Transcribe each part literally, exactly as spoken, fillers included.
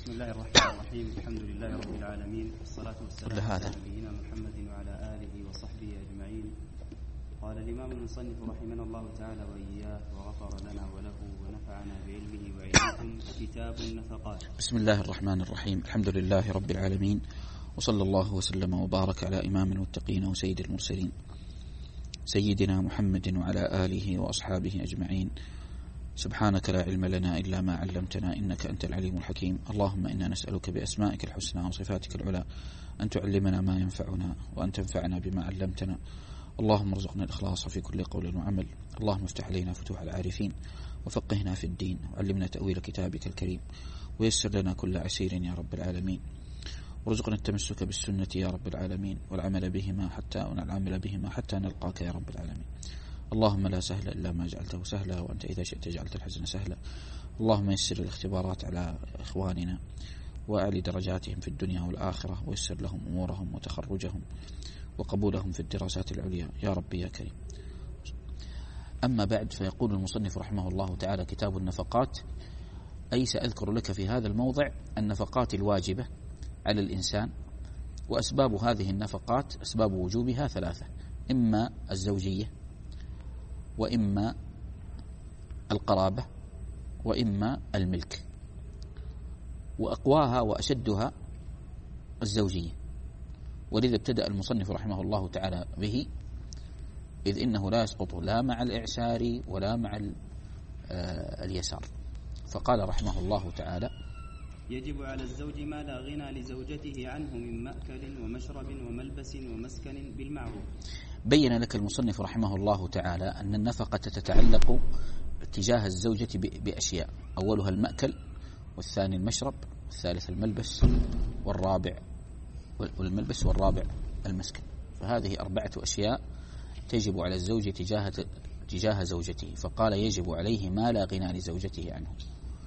بسم الله الرحمن الرحيم. الحمد لله رب العالمين، والصلاة والسلام على نبينا محمد وعلى آله وصحبه أجمعين. قال الإمام المصنف رحمنا الله تعالى وإياه وغفر لنا وله ونفعنا بعلمه وعلمكم. كتاب النفقات. بسم الله الرحمن الرحيم. الحمد لله رب العالمين، وصلى الله وسلم وبارك على إمام المتقين وسيد المرسلين سيدنا محمد وعلى آله وأصحابه أجمعين. سبحانك لا علم لنا إلا ما علمتنا إنك أنت العليم الحكيم. اللهم إنا نسألك بأسمائك الحسنى وصفاتك العلى أن تعلمنا ما ينفعنا وأن تنفعنا بما علمتنا. اللهم ارزقنا الإخلاص في كل قول وعمل. اللهم افتح علينا فتوح العارفين وفقهنا في الدين وعلمنا تأويل كتابك الكريم ويسر لنا كل عسير يا رب العالمين. ورزقنا التمسك بالسنة يا رب العالمين والعمل بهما حتى العمل بهما حتى نلقاك يا رب العالمين. اللهم لا سهل إلا ما جعلته سهلا وأنت إذا شئت جعلت الحزن سهلا. اللهم يسر الاختبارات على إخواننا وأعلي درجاتهم في الدنيا والآخرة ويسر لهم أمورهم وتخرجهم وقبولهم في الدراسات العليا يا رب يا كريم. أما بعد، فيقول المصنف رحمه الله تعالى: كتاب النفقات، أي سأذكر لك في هذا الموضع النفقات الواجبة على الإنسان، وأسباب هذه النفقات أسباب وجوبها ثلاثة: إما الزوجية، وإما القرابة، وإما الملك. وأقواها وأشدها الزوجية، ولذا ابتدأ المصنف رحمه الله تعالى به، إذ إنه لا يسقط لا مع الإعسار ولا مع اليسار. فقال رحمه الله تعالى: يجب على الزوج ما لا غنى لزوجته عنه من مأكل ومشرب وملبس ومسكن بالمعروف. بين لك المصنف رحمه الله تعالى أن النفقة تتعلق تجاه الزوجة بأشياء: أولها المأكل، والثاني المشرب، والثالث الملبس، والرابع والملبس والرابع المسكن. فهذه أربعة أشياء تجب على الزوج تجاه تجاه زوجته. فقال: يجب عليه ما لا غنى لزوجته عنه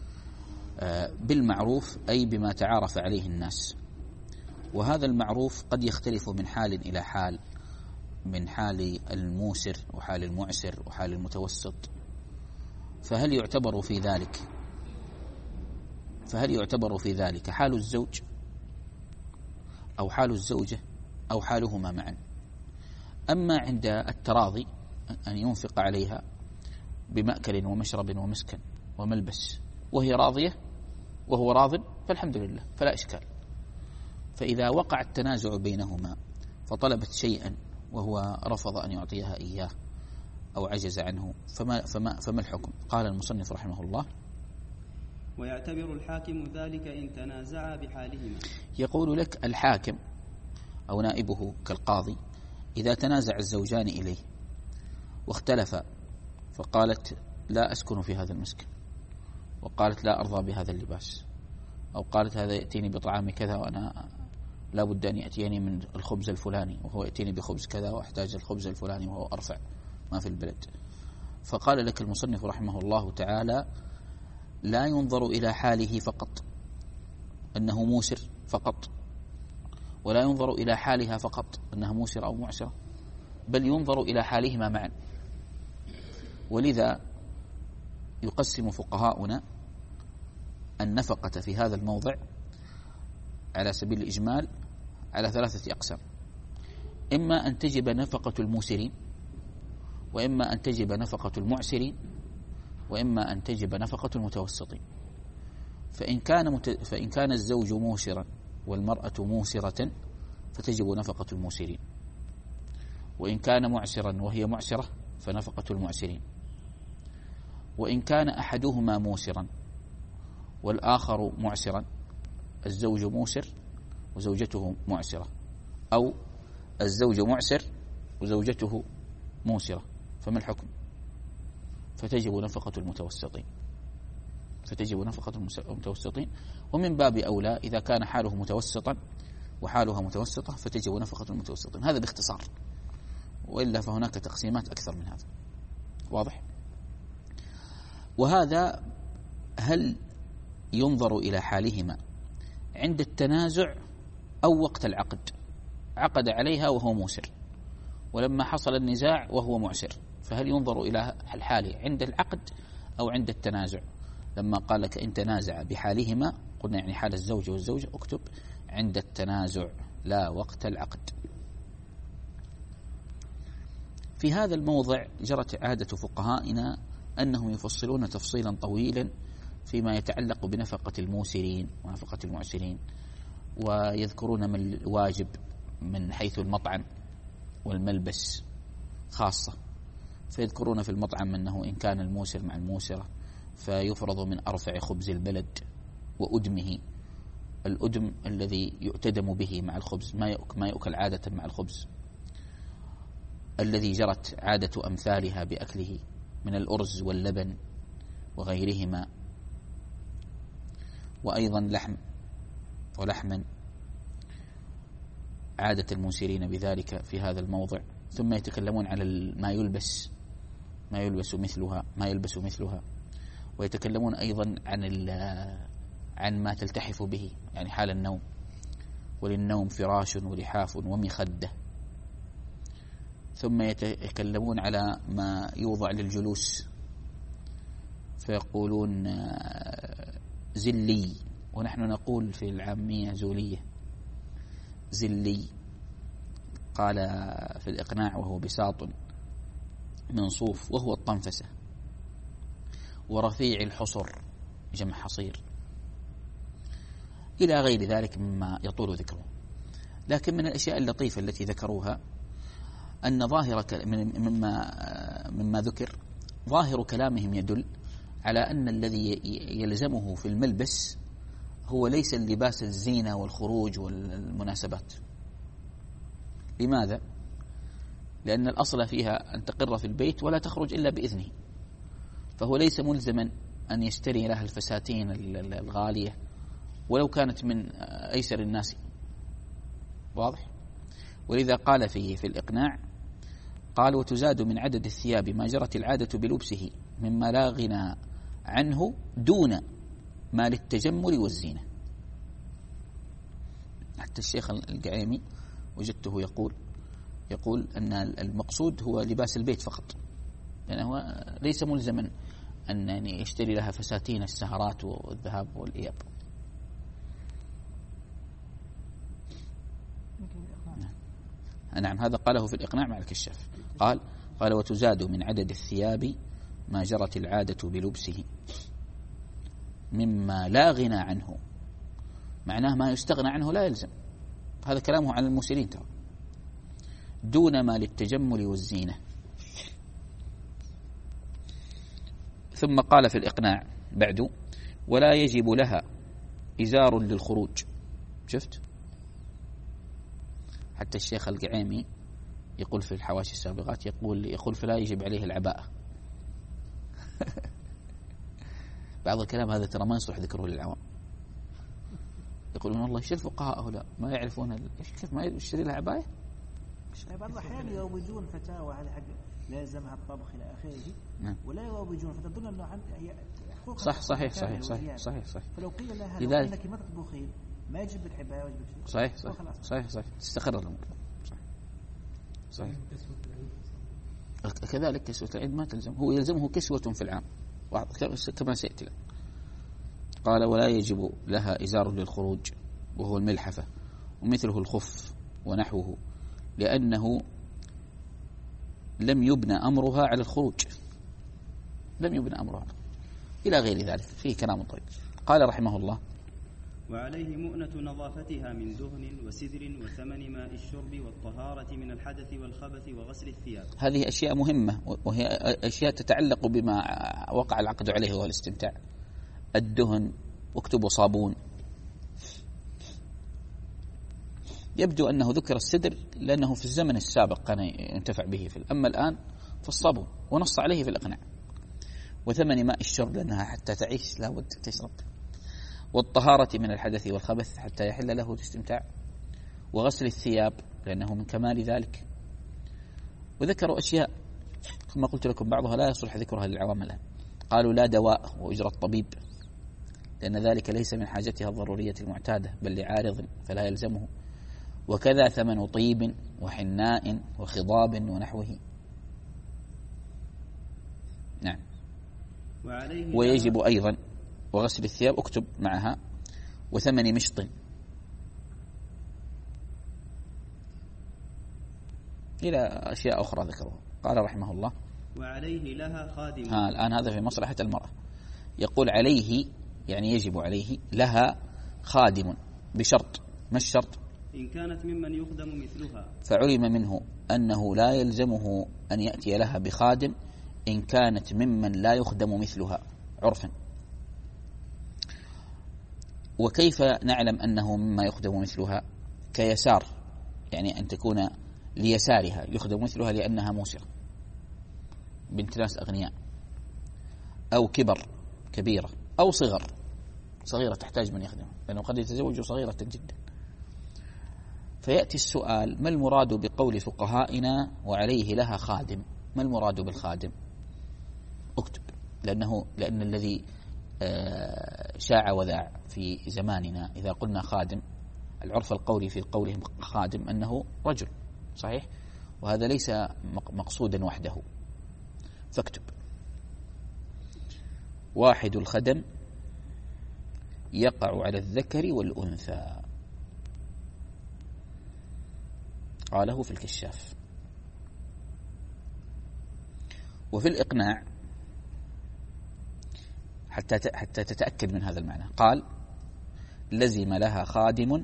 بالمعروف، أي بما تعارف عليه الناس. وهذا المعروف قد يختلف من حال إلى حال، من حال الموسر وحال المعسر وحال المتوسط. فهل يعتبر في ذلك فهل يعتبر في ذلك حال الزوج أو حال الزوجة أو حالهما معا؟ أما عند التراضي أن ينفق عليها بمأكل ومشرب ومسكن وملبس وهي راضية وهو راض، فالحمد لله، فلا إشكال. فإذا وقع التنازع بينهما فطلبت شيئا وهو رفض أن يعطيها إياه أو عجز عنه، فما, فما, فما الحكم؟ قال المصنف رحمه الله: ويعتبر الحاكم ذلك إن تنازعا بحالهما. يقول لك الحاكم أو نائبه كالقاضي: إذا تنازع الزوجان إليه واختلفا، فقالت: لا أسكن في هذا المسكن، وقالت: لا أرضى بهذا اللباس، أو قالت: هذا يأتيني بطعام كذا وأنا لا بد أن يأتيني من الخبز الفلاني، وهو يأتيني بخبز كذا وأحتاج الخبز الفلاني وهو أرفع ما في البلد. فقال لك المصنف رحمه الله تعالى: لا ينظر إلى حاله فقط أنه موسر فقط، ولا ينظر إلى حالها فقط أنها موسرة أو معسرة، بل ينظر إلى حالهما معا. ولذا يقسم فقهاؤنا النفقة في هذا الموضع على سبيل الإجمال على ثلاثة أقسام: إما أن تجب نفقة الموسرين، وإما أن تجب نفقة المعسرين، وإما أن تجب نفقة المتوسطين. فإن كان مت... فإن كان الزوج موسرا والمرأة موسرة فتجب نفقة الموسرين، وإن كان معسرا وهي معسرة فنفقة المعسرين، وإن كان أحدهما موسرا والآخر معسرا، الزوج موسر وزوجته معسرة، أو الزوج معسر وزوجته موسرة، فما الحكم؟ فتجب نفقة المتوسطين فتجب نفقة المتوسطين ومن باب أولى إذا كان حاله متوسطا وحالها متوسطة فتجب نفقة المتوسطين. هذا باختصار، وإلا فهناك تقسيمات أكثر من هذا. واضح؟ وهذا هل ينظر إلى حالهما عند التنازع أو وقت العقد؟ عقد عليها وهو موسر، ولما حصل النزاع وهو معسر، فهل ينظر إلى الحال عند العقد أو عند التنازع؟ لما قال لك إن تنازع بحالهما، قلنا يعني حال الزوج والزوجة، اكتب عند التنازع لا وقت العقد. في هذا الموضع جرت عادة فقهائنا أنهم يفصلون تفصيلا طويلا فيما يتعلق بنفقة الموسرين ونفقة المعسرين، ويذكرون ما الواجب من حيث المطعم والملبس خاصة. فيذكرون في المطعم أنه إن كان الموسر مع الموسرة فيفرض من أرفع خبز البلد وأدمه، الأدم الذي يؤتدم به مع الخبز، ما يؤكل, ما يؤكل عادة مع الخبز، الذي جرت عادة أمثالها بأكله من الأرز واللبن وغيرهما، وأيضا لحم ولحما، عادة الموسرين بذلك في هذا الموضع. ثم يتكلمون على ما يلبس ما يلبس مثلها ما يلبس مثلها ويتكلمون أيضا عن عن ما تلتحف به، يعني حال النوم، وللنوم فراش ولحاف ومخدة. ثم يتكلمون على ما يوضع للجلوس، فيقولون زلي، ونحن نقول في العامية زولية، زلي. قال في الإقناع وهو بساط من صوف وهو الطنفسة، ورفيع الحصر جمع حصير، إلى غير ذلك مما يطول ذكره. لكن من الأشياء اللطيفة التي ذكروها أن ظاهر مما مما ذكر ظاهر كلامهم يدل على أن الذي يلزمه في الملبس هو ليس اللباس الزينة والخروج والمناسبات. لماذا؟ لأن الأصل فيها أن تقر في البيت ولا تخرج إلا بإذنه، فهو ليس ملزما أن يشتري لها الفساتين الغالية ولو كانت من أيسر الناس. واضح؟ ولذا قال فيه في الإقناع، قال وتزاد من عدد الثياب ما جرت العادة بلبسه مما لا غنى عنه دون ما للتجمل والزينة. حتى الشيخ القعيمي وجدته يقول يقول أن المقصود هو لباس البيت فقط، لأنه هو ليس ملزما أن يشتري لها فساتين السهرات والذهاب والإياب. نعم، هذا قاله في الإقناع مع الكشاف. قال قال وتزاد من عدد الثياب ما جرت العادة بلبسه مما لا غنى عنه، معناه ما يستغنى عنه لا يلزم. هذا كلامه عن المسلمين ترى، دون ما للتجمل والزينة. ثم قال في الإقناع بعد ولا يجب لها إزار للخروج. شفت؟ حتى الشيخ القعيمي يقول في الحواشي السابقات يقول يقول فلا يجب عليه العباءة. بعض الكلام هذا ترى ما يصلح ذكره للعوام. يقولون والله ايش الفقهاء هؤلاء ما يعرفون كيف ما يشتري لها عباية. بعض الأحيان يروجون فتاوى على حق لا يلزمها الطبخ إلى آخره، ولا يروجون فتظن أنه هي حقوق. صح صحيح صحيح صحيح صحيح صحيح. فلو قيل لها لو أنك ما تطبخين ما يجب الحباية ويجب شيء. صحيح صحيح صحيح صحيح تستقر الأمور. صحيح صحيح. كذلك كسوة العيد ما تلزم، هو يلزمه كسوة في العام كما سيأتي له. قال ولا يجب لها إزار للخروج وهو الملحفة ومثله الخف ونحوه، لأنه لم يبنى أمرها على الخروج، لم يبنى أمرها إلى غير ذلك. فيه كلام طيب. قال رحمه الله وعليه مؤنة نظافتها من دهن وسدر وثمن ماء الشرب والطهارة من الحدث والخبث وغسل الثياب. هذه أشياء مهمة، وهي أشياء تتعلق بما وقع العقد عليه وهو الاستمتاع. الدهن واكتبوا صابون. يبدو أنه ذكر السدر لأنه في الزمن السابق كان ينتفع به، في أما الآن فالصابون، ونص عليه في الإقناع. وثمن ماء الشرب لأنها حتى تعيش لا بد تشرب. والطهارة من الحدث والخبث حتى يحل له الاستمتاع. وغسل الثياب لأنه من كمال ذلك. وذكروا أشياء كما قلت لكم بعضها لا يصلح ذكرها للعوام الآن. قالوا لا دواء وأجرة الطبيب، لأن ذلك ليس من حاجتها الضرورية المعتادة بل لعارض فلا يلزمه. وكذا ثمن طيب وحناء وخضاب ونحوه. نعم. ويجب أيضا وغسل الثياب اكتب معها، وثمن مشط، إلى أشياء أخرى ذكرها. قال رحمه الله: وعليه لها خادم. ها الآن هذا في مصلحة المرأة. يقول عليه يعني يجب عليه، لها خادم بشرط. ما الشرط؟ إن كانت ممن يخدم مثلها. فعلم منه أنه لا يلزمه أن يأتي لها بخادم إن كانت ممن لا يخدم مثلها عرفا. وكيف نعلم أنه مما يخدم مثلها؟ كيسار، يعني أن تكون ليسارها يخدم مثلها لأنها موسرة بنت ناس أغنياء، أو كبر كبيرة، أو صغر صغيرة تحتاج من يخدمها، لأنه قد يتزوج صغيرة جدا. فيأتي السؤال: ما المراد بقول فقهائنا وعليه لها خادم؟ ما المراد بالخادم؟ اكتب، لأنه لأن الذي شاع وذاع في زماننا إذا قلنا خادم، العرف القولي في قولهم خادم أنه رجل، صحيح؟ وهذا ليس مقصودا وحده. فاكتب: واحد الخدم يقع على الذكر والأنثى. قاله في الكشاف. وفي الإقناع حتى حتى تتأكد من هذا المعنى قال: لزم لها خادم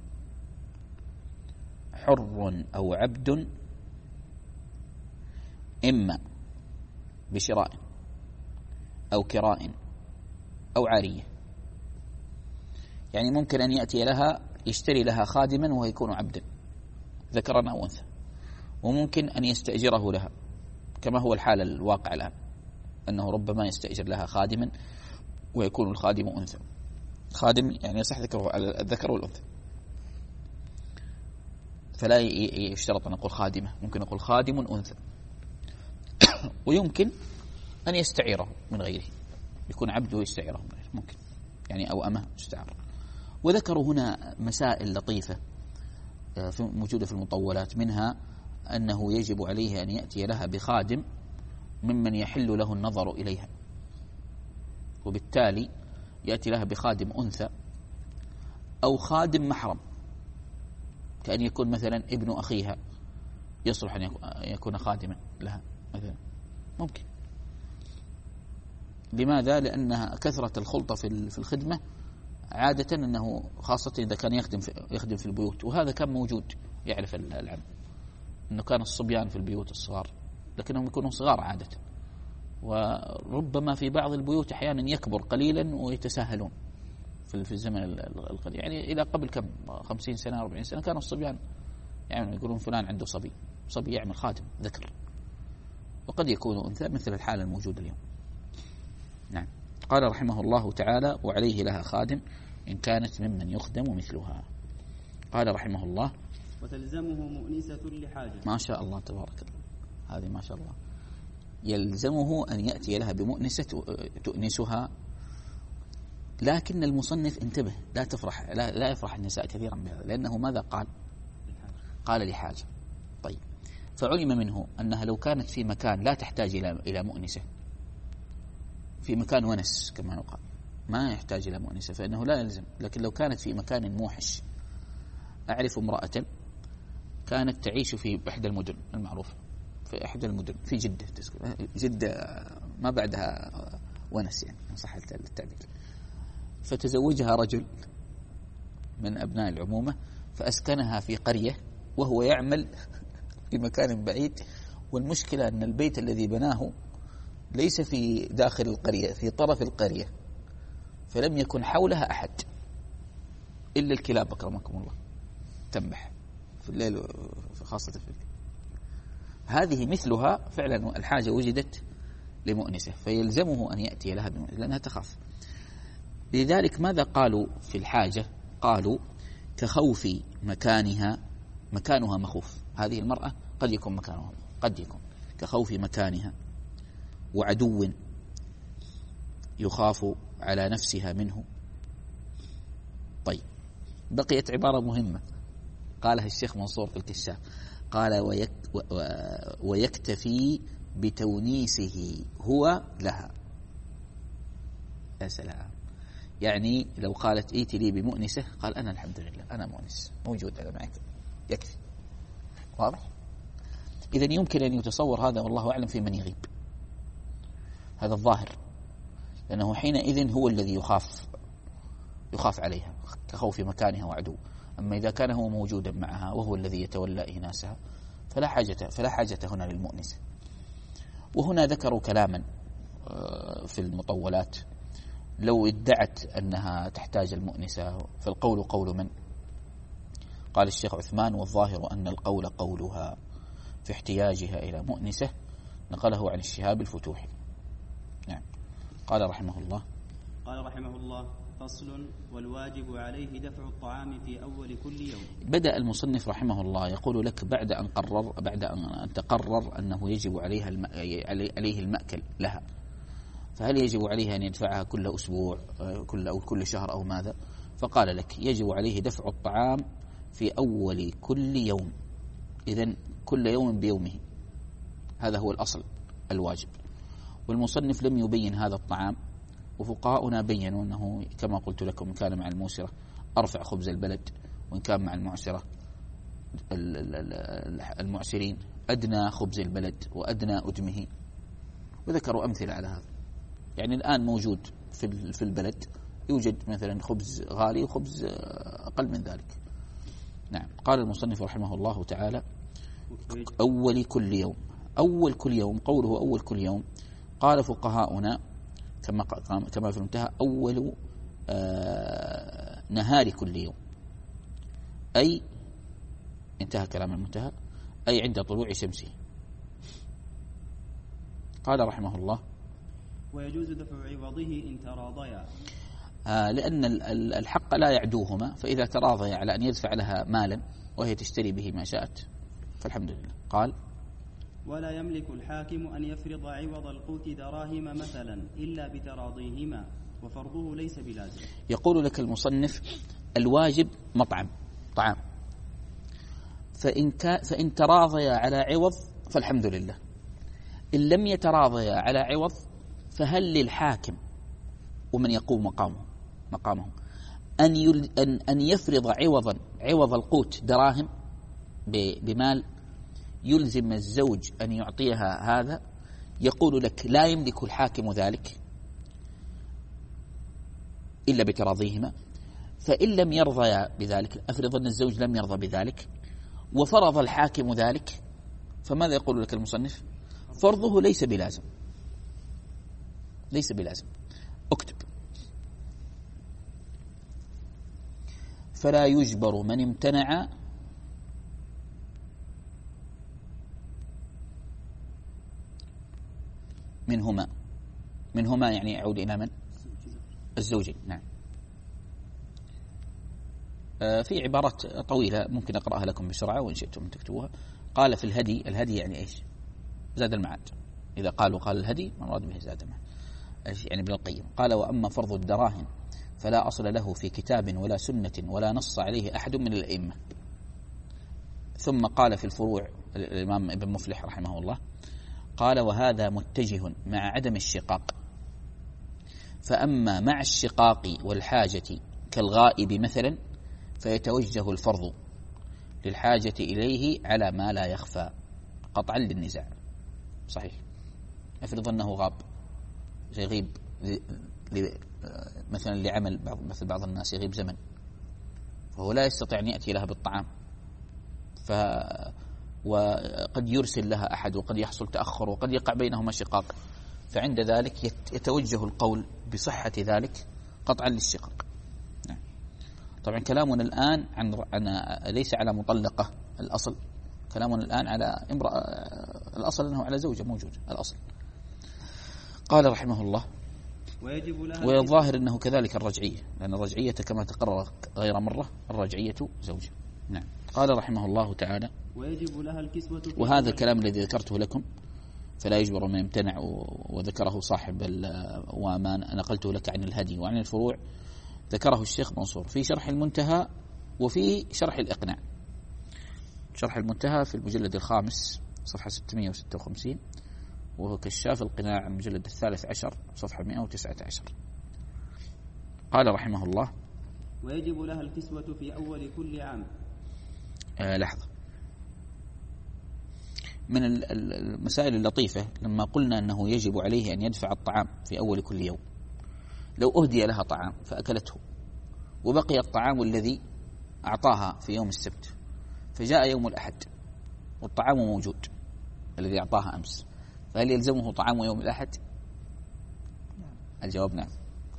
حر أو عبد إما بشراء أو كراء أو عارية. يعني ممكن أن يأتي لها يشتري لها خادما وهو يكون عبدا ذكرا أو أنثى، وممكن أن يستأجره لها كما هو الحال الواقع الآن، أنه ربما يستأجر لها خادما ويكون الخادم أنثى. خادم يعني يصح ذكره على الذكر والأنثى، فلا يشترط أن نقول خادمة، ممكن نقول خادم أنثى. ويمكن أن يستعيره من غيره، يكون عبده يستعيره من غيره، ممكن يعني أو أمه استعار. وذكروا هنا مسائل لطيفة موجودة في المطولات، منها أنه يجب عليه أن يأتي لها بخادم ممن يحل له النظر إليها، وبالتالي يأتي لها بخادم أنثى أو خادم محرم، كأن يكون مثلا ابن أخيها يصلح أن يكون خادما لها مثلا، ممكن. لماذا؟ لأنها كثرة الخلطة في الخدمة عادة، أنه خاصة إذا كان يخدم في, يخدم في البيوت، وهذا كان موجود يعرف العلم، أنه كان الصبيان في البيوت الصغار لكنهم يكونوا صغار عادة، وربما في بعض البيوت أحيانا يكبر قليلا ويتساهلون في الزمن القديم، يعني إلى قبل كم خمسين سنة أربعين سنة كانوا الصبيان يعني يقولون فلان عنده صبي صبي يعمل خادم ذكر، وقد يكون أنثى مثل الحالة الموجودة اليوم. نعم. قال رحمه الله تعالى: وعليه لها خادم إن كانت ممن يخدم مثلها. قال رحمه الله: وتلزمه مؤنسة لحاجة. ما شاء الله تبارك الله، هذه ما شاء الله. يلزمه أن يأتي لها بمؤنسة تؤنسها، لكن المصنف انتبه، لا تفرح لا, لا يفرح النساء كثيرا بهذا، لأنه ماذا قال؟ قال لحاجة. طيب، فعلم منه أنها لو كانت في مكان لا تحتاج إلى إلى مؤنسة، في مكان ونس كما يقال، ما يحتاج إلى مؤنسة فإنه لا يلزم. لكن لو كانت في مكان موحش، أعرف امرأة كانت تعيش في إحدى المدن المعروفة، في إحدى المدن في جدة، جدة ما بعدها ونس يعني صح التعبير، فتزوجها رجل من أبناء العمومة فأسكنها في قرية وهو يعمل في مكان بعيد، والمشكلة أن البيت الذي بناه ليس في داخل القرية، في طرف القرية، فلم يكن حولها أحد إلا الكلاب أكرمكم الله تنبح في الليل خاصة في الليل. هذه مثلها فعلا الحاجة وجدت لمؤنسة، فيلزمه أن يأتي لها بمؤنسة لأنها تخاف. لذلك ماذا قالوا في الحاجة؟ قالوا كخوف مكانها، مكانها مخوف، هذه المرأة قد يكون مكانها قد يكون كخوف مكانها، وعدو يخاف على نفسها منه. طيب، بقيت عبارة مهمة قالها الشيخ منصور في الكشاف، قال ويك ويكتفي بتونيسه هو لها. يا سلام، يعني لو قالت ائتي لي بمؤنسة قال أنا الحمد لله أنا مؤنس موجود أنا معك يكفي. واضح؟ إذن يمكن أن يتصور هذا والله أعلم في من يغيب، هذا الظاهر، لأنه حينئذ هو الذي يخاف يخاف عليها كخوف مكانها وعدو. أما إذا كان هو موجودا معها وهو الذي يتولى إناسها فلا حاجة فلا حاجة هنا للمؤنسة. وهنا ذكروا كلاما في المطولات لو ادعت أنها تحتاج المؤنسة فالقول قول من؟ قال الشيخ عثمان والظاهر أن القول قولها في احتياجها إلى مؤنسة، نقله عن الشهاب الفتوحي. نعم. قال رحمه الله قال رحمه الله فصل والواجب عليه دفع الطعام في أول كل يوم. بدأ المصنف رحمه الله يقول لك بعد أن قرر بعد أن تقرر أنه يجب عليها الم... عليه المأكل لها، فهل يجب عليها أن يدفعها كل أسبوع كل أو كل شهر أو ماذا؟ فقال لك يجب عليه دفع الطعام في أول كل يوم، إذن كل يوم بيومه، هذا هو الأصل الواجب. والمصنف لم يبين هذا الطعام، وفقهاؤنا بينوا أنه كما قلت لكم إن كان مع الموسرة أرفع خبز البلد، وإن كان مع المعسرة المعسرين أدنى خبز البلد وأدنى أدمه، وذكروا أمثلة على هذا. يعني الآن موجود في في البلد يوجد مثلا خبز غالي وخبز أقل من ذلك. نعم. قال المصنف رحمه الله تعالى أول كل يوم. أول كل يوم، قوله أول كل يوم قال فقهاؤنا كما كما في المنتهى أول آه نهار كل يوم، أي انتهى كلام المنتهى أي عند طلوع شمسه. قال رحمه الله ويجوز دفع عوضه إن تراضيا، آه لأن الحق لا يعدوهما، فإذا تراضيا على أن يدفع لها مالا وهي تشتري به ما شاءت فالحمد لله. قال ولا يملك الحاكم أن يفرض عوض القوت دراهم مثلا إلا بتراضيهما، وفرضه ليس بلازم. يقول لك المصنف الواجب مطعم طعام، فإن, فإن تراضيا على عوض فالحمد لله، إن لم يتراضيا على عوض فهل للحاكم ومن يقوم مقامه مقامه أن أن أن يفرض عوضا عوض القوت دراهم بمال يلزم الزوج أن يعطيها هذا؟ يقول لك لا يملك الحاكم ذلك إلا بتراضيهما. فإن لم يرضى بذلك، أفرض أن الزوج لم يرضى بذلك وفرض الحاكم ذلك، فماذا يقول لك المصنف؟ فرضه ليس بلازم، ليس بلازم. اكتب فلا يجبر من امتنع منهما منهما يعني يعود إلى من؟ الزوجين. نعم. آه في عبارات طويلة ممكن أقرأها لكم بسرعة وإن شئتم تكتبوها. قال في الهدي، الهدي يعني إيش؟ زاد المعاد. إذا قالوا قال الهدي مراد به زاد المعاد، يعني ابن القيم. قال وأما فرض الدراهم فلا أصل له في كتاب ولا سنة ولا نص عليه أحد من الأئمة. ثم قال في الفروع الإمام ابن مفلح رحمه الله قال وهذا متجه مع عدم الشقاق، فأما مع الشقاق والحاجة كالغائب مثلا فيتوجه الفرض للحاجة إليه على ما لا يخفى قطعا للنزاع. صحيح. افرض أنه غاب، يغيب مثلا لعمل بعض مثل بعض الناس يغيب زمن، فهو لا يستطيع أن يأتي لها بالطعام، ف وقد يرسل لها أحد وقد يحصل تأخر وقد يقع بينهما شقاق، فعند ذلك يتوجه القول بصحة ذلك قطعا للشقاق. نعم. طبعا كلامنا الآن عن, عن ليس على مطلقة الأصل، كلامنا الآن على امرأة الأصل أنه على زوجة موجود الأصل. قال رحمه الله ويجب لها والظاهر أنه كذلك الرجعية، لأن الرجعية كما تقرر غير مرة الرجعية زوجة. نعم. قال رحمه الله تعالى ويجب لها الكسوة، وهذا الكلام الذي ذكرته لكم فلا يجبر من يمتنع وذكره صاحب وما نقلته لك عن الهدي وعن الفروع، ذكره الشيخ منصور في شرح المنتهى وفي شرح الإقناع. شرح المنتهى في المجلد الخامس صفحة ستمائة وستة وخمسين، وهو كشاف القناع المجلد الثالث عشر صفحة مائة وتسعة عشر. قال رحمه الله: ويجب لها الكسوة في أول كل عام. آه لحظة، من المسائل اللطيفة لما قلنا أنه يجب عليه أن يدفع الطعام في أول كل يوم، لو أهدي لها طعام فأكلته وبقي الطعام الذي أعطاها في يوم السبت، فجاء يوم الأحد والطعام موجود الذي أعطاها أمس، فهل يلزمه طعام يوم الأحد؟ الجواب نعم.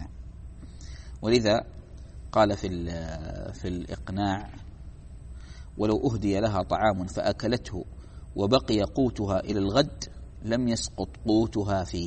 ولذا قال في في الإقناع: ولو أهدي لها طعام فأكلته وبقي قوتها إلى الغد لم يسقط قوتها فيه.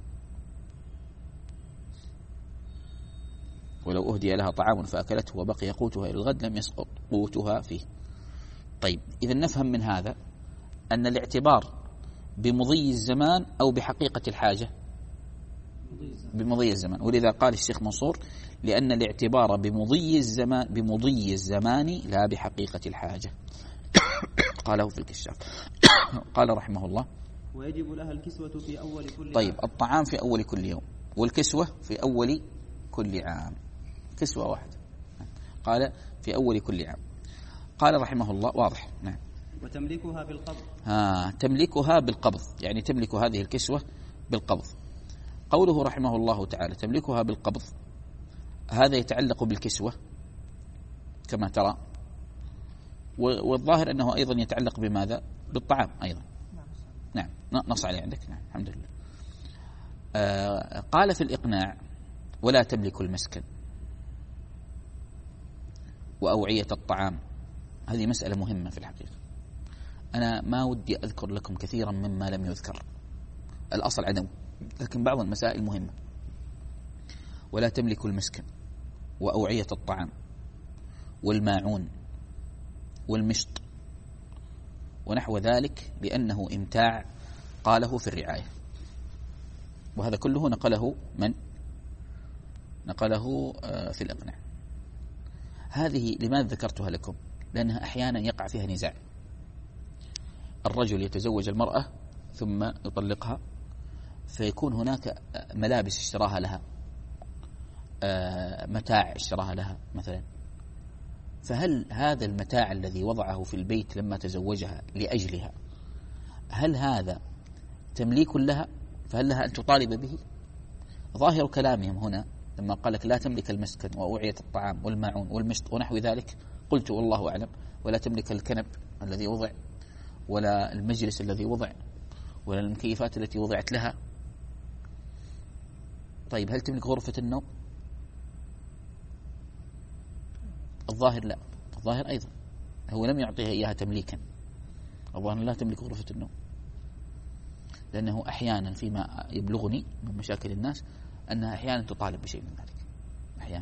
ولو أهدي لها طعام فأكلته وبقي قوتها إلى الغد لم يسقط قوتها فيه. طيب، إذا نفهم من هذا أن الاعتبار بمضي الزمان أو بحقيقة الحاجة؟ بمضي الزمان. ولذا قال الشيخ منصور: لأن الاعتبار بمضي الزمان بمضي الزمان لا بحقيقة الحاجة. قاله في الكشاف. قال رحمه الله: ويجب لها الكسوة في أول كل طيب عام. الطعام في أول كل يوم والكسوة في أول كل عام، كسوة واحدة. قال في أول كل عام. قال رحمه الله: واضح. نعم. وتملكها بالقبض. ها تملكها بالقبض، يعني تملك هذه الكسوة بالقبض. قوله رحمه الله تعالى تملكها بالقبض، هذا يتعلق بالكسوة كما ترى، والظاهر أنه أيضا يتعلق بماذا؟ بالطعام أيضا. نعم، نص عليه عندك. نعم، الحمد لله. آه قال في الإقناع: ولا تملك المسكن وأوعية الطعام. هذه مسألة مهمة في الحقيقة، أنا ما ودي أذكر لكم كثيرا مما لم يذكر، الأصل عدم، لكن بعض المسائل مهمة. ولا تملك المسكن وأوعية الطعام والماعون والمشط ونحو ذلك لأنه إمتاع قاله في الرعاية. وهذا كله نقله من؟ نقله في الإقناع. هذه لماذا ذكرتها لكم؟ لأنها أحيانا يقع فيها نزاع. الرجل يتزوج المرأة ثم يطلقها، فيكون هناك ملابس اشتراها لها، متاع اشتراها لها مثلا، فهل هذا المتاع الذي وضعه في البيت لما تزوجها لأجلها، هل هذا تمليك لها؟ فهل لها أن تطالب به؟ ظاهر كلامهم هنا لما قال لك لا تملك المسكن وأوعية الطعام والماعون والمشط ونحو ذلك، قلت والله أعلم: ولا تملك الكنب الذي وضع، ولا المجلس الذي وضع، ولا المكيفات التي وضعت لها. طيب هل تملك غرفة النوم؟ الظاهر لا، الظاهر أيضا هو لم يعطيها إياها تمليكا، الظاهر لا تملك غرفة النوم، لأنه أحيانا فيما يبلغني من مشاكل الناس أنها أحيانا تطالب بشيء من ذلك، أحيانا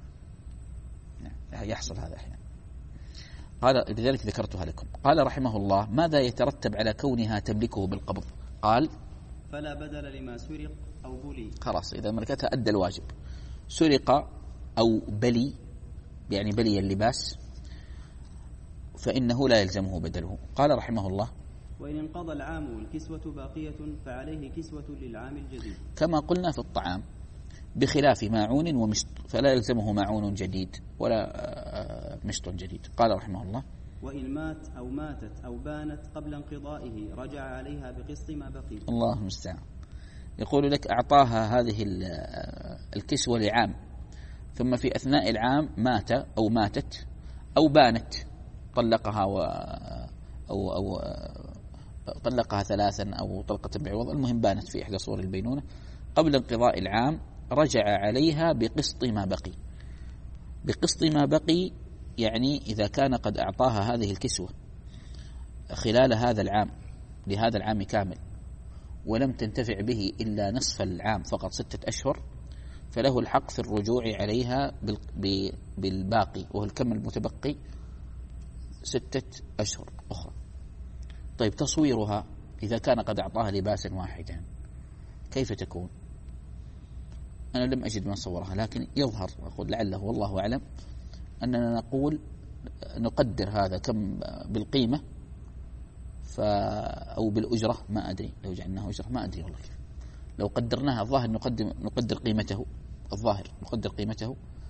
يحصل هذا أحيانا. قال لذلك ذكرتها لكم. قال رحمه الله: ماذا يترتب على كونها تملكه بالقبض؟ قال: فلا بدل لما سرق أو بلي. خلاص، إذا ملكتها أدى الواجب. سرق أو بلي يعني بلي اللباس فإنه لا يلزمه بدله. قال رحمه الله: وإن انقضى العام والكسوة باقية فعليه كسوة للعام الجديد. كما قلنا في الطعام، بخلاف ماعون ومشط فلا يلزمه ماعون جديد ولا مشط جديد. قال رحمه الله: وإن مات أو ماتت أو بانت قبل انقضائه رجع عليها بقسط ما بقي. الله المستعان. يقول لك أعطاها هذه الكسوة لعام، ثم في أثناء العام مات أو ماتت أو بانت، طلقها و أو أو طلقها ثلاثا أو طلقة بعوض، المهم بانت في إحدى صور البينونة قبل انقضاء العام، رجع عليها بقسط ما بقي. بقسط ما بقي يعني إذا كان قد أعطاها هذه الكسوة خلال هذا العام لهذا العام كامل ولم تنتفع به إلا نصف العام فقط ستة أشهر، فله الحق في الرجوع عليها بالباقي، وهو الكم المتبقي ستة أشهر أخرى. طيب تصويرها إذا كان قد أعطاها لباسا واحدا كيف تكون؟ أنا لم أجد من صورها، لكن يظهر أقول لعله والله أعلم أننا نقول نقدر هذا كم بالقيمة ف أو بالأجرة، ما أدري لو جعلناها أجرة ما أدري والله كيف. لو قدرناها الظاهر نقدم نقدر قيمته، الظاهر نقدر قيمته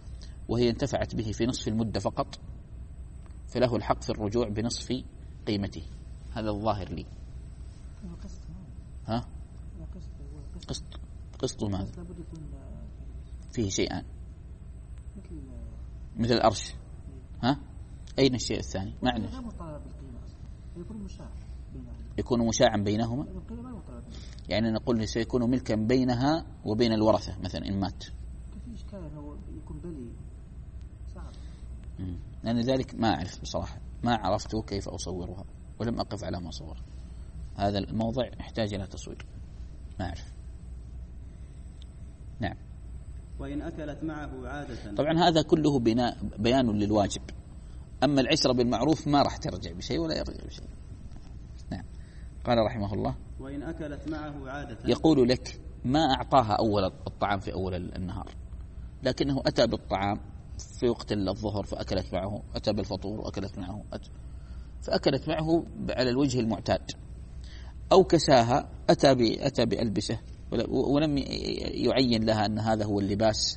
وهي انتفعت به في نصف المدة فقط فله الحق في الرجوع بنصف قيمته. هذا الظاهر لي. ها؟ قسط قسط ماذا؟ فيه شيئان مثل الأرش. ها؟ أين الشيء الثاني؟ معنى يكون مشاعا بينهما، يعني نقول سيكون ملكا بينها وبين الورثة مثلا إن مات. يكون بلي صعب. لأن ذلك ما أعرف بصراحة، ما عرفت كيف أصورها ولم أقف على ما صور. هذا الموضع يحتاج إلى تصوير، ما أعرف. نعم. وإن أكلت معه عادة. طبعا هذا كله بناء بيان للواجب، أما العشرة بالمعروف ما راح ترجع بشيء ولا يرجع بشيء. نعم. قال رحمه الله: وإن أكلت معه عادة. يقول لك ما أعطاها أول الطعام في أول النهار، لكنه أتى بالطعام في وقت الظهر فأكلت معه، أتى بالفطور وأكلت معه، أتى فأكلت معه على الوجه المعتاد، أو كساها، أتى أتى بألبسه ولم يعين لها أن هذا هو اللباس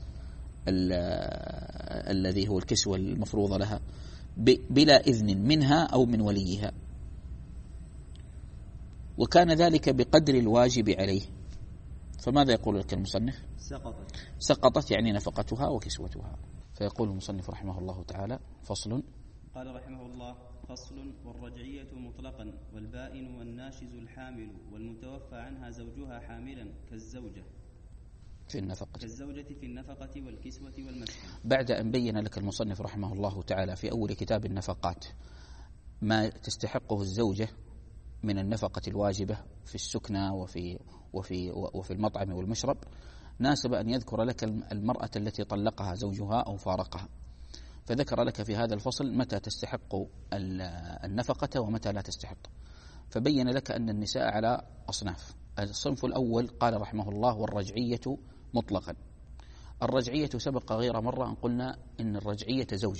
الذي هو الكسوة المفروضة لها بلا إذن منها أو من وليها، وكان ذلك بقدر الواجب عليه، فماذا يقول لك المصنف؟ سقطت. سقطت يعني نفقتها وكسوتها. فيقول المصنف رحمه الله تعالى: فصل. قال رحمه الله: فصل. والرجعية مطلقا والبائن والناشز الحامل والمتوفى عنها زوجها حاملا كالزوجة في النفقة كالزوجة في النفقة والكسوة والمسكن. بعد أن بين لك المصنف رحمه الله تعالى في أول كتاب النفقات ما تستحقه الزوجة من النفقة الواجبة في السكنى وفي وفي وفي المطعم والمشرب، ناسب أن يذكر لك المرأة التي طلقها زوجها أو فارقها، فذكر لك في هذا الفصل متى تستحق النفقة ومتى لا تستحق، فبين لك أن النساء على أصناف. الصنف الأول قال رحمه الله: والرجعية مطلقا. الرجعية سبق غير مرة أن قلنا إن الرجعية زوجة،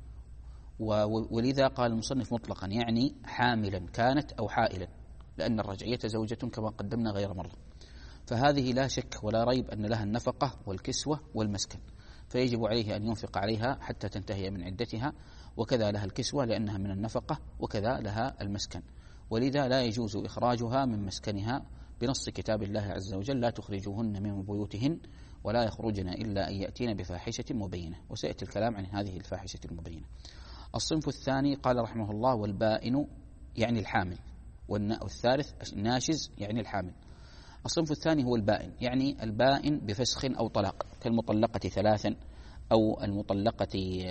ولذا قال المصنف مطلقا يعني حاملا كانت أو حائلا، لأن الرجعية زوجة كما قدمنا غير مرة، فهذه لا شك ولا ريب أن لها النفقة والكسوة والمسكن، فيجب عليه أن ينفق عليها حتى تنتهي من عدتها، وكذا لها الكسوة لأنها من النفقة، وكذا لها المسكن، ولذا لا يجوز إخراجها من مسكنها بنص كتاب الله عز وجل: لا تخرجوهن من بيوتهن ولا يخرجن إلا أن يأتين بفاحشة مبينة، وسيأتي الكلام عن هذه الفاحشة المبينة. الصنف الثاني قال رحمه الله: والبائن يعني الحامل، والثالث الناشز يعني الحامل. الصنف الثاني هو البائن، يعني البائن بفسخ أو طلاق، كالمطلقة ثلاثا أو المطلقة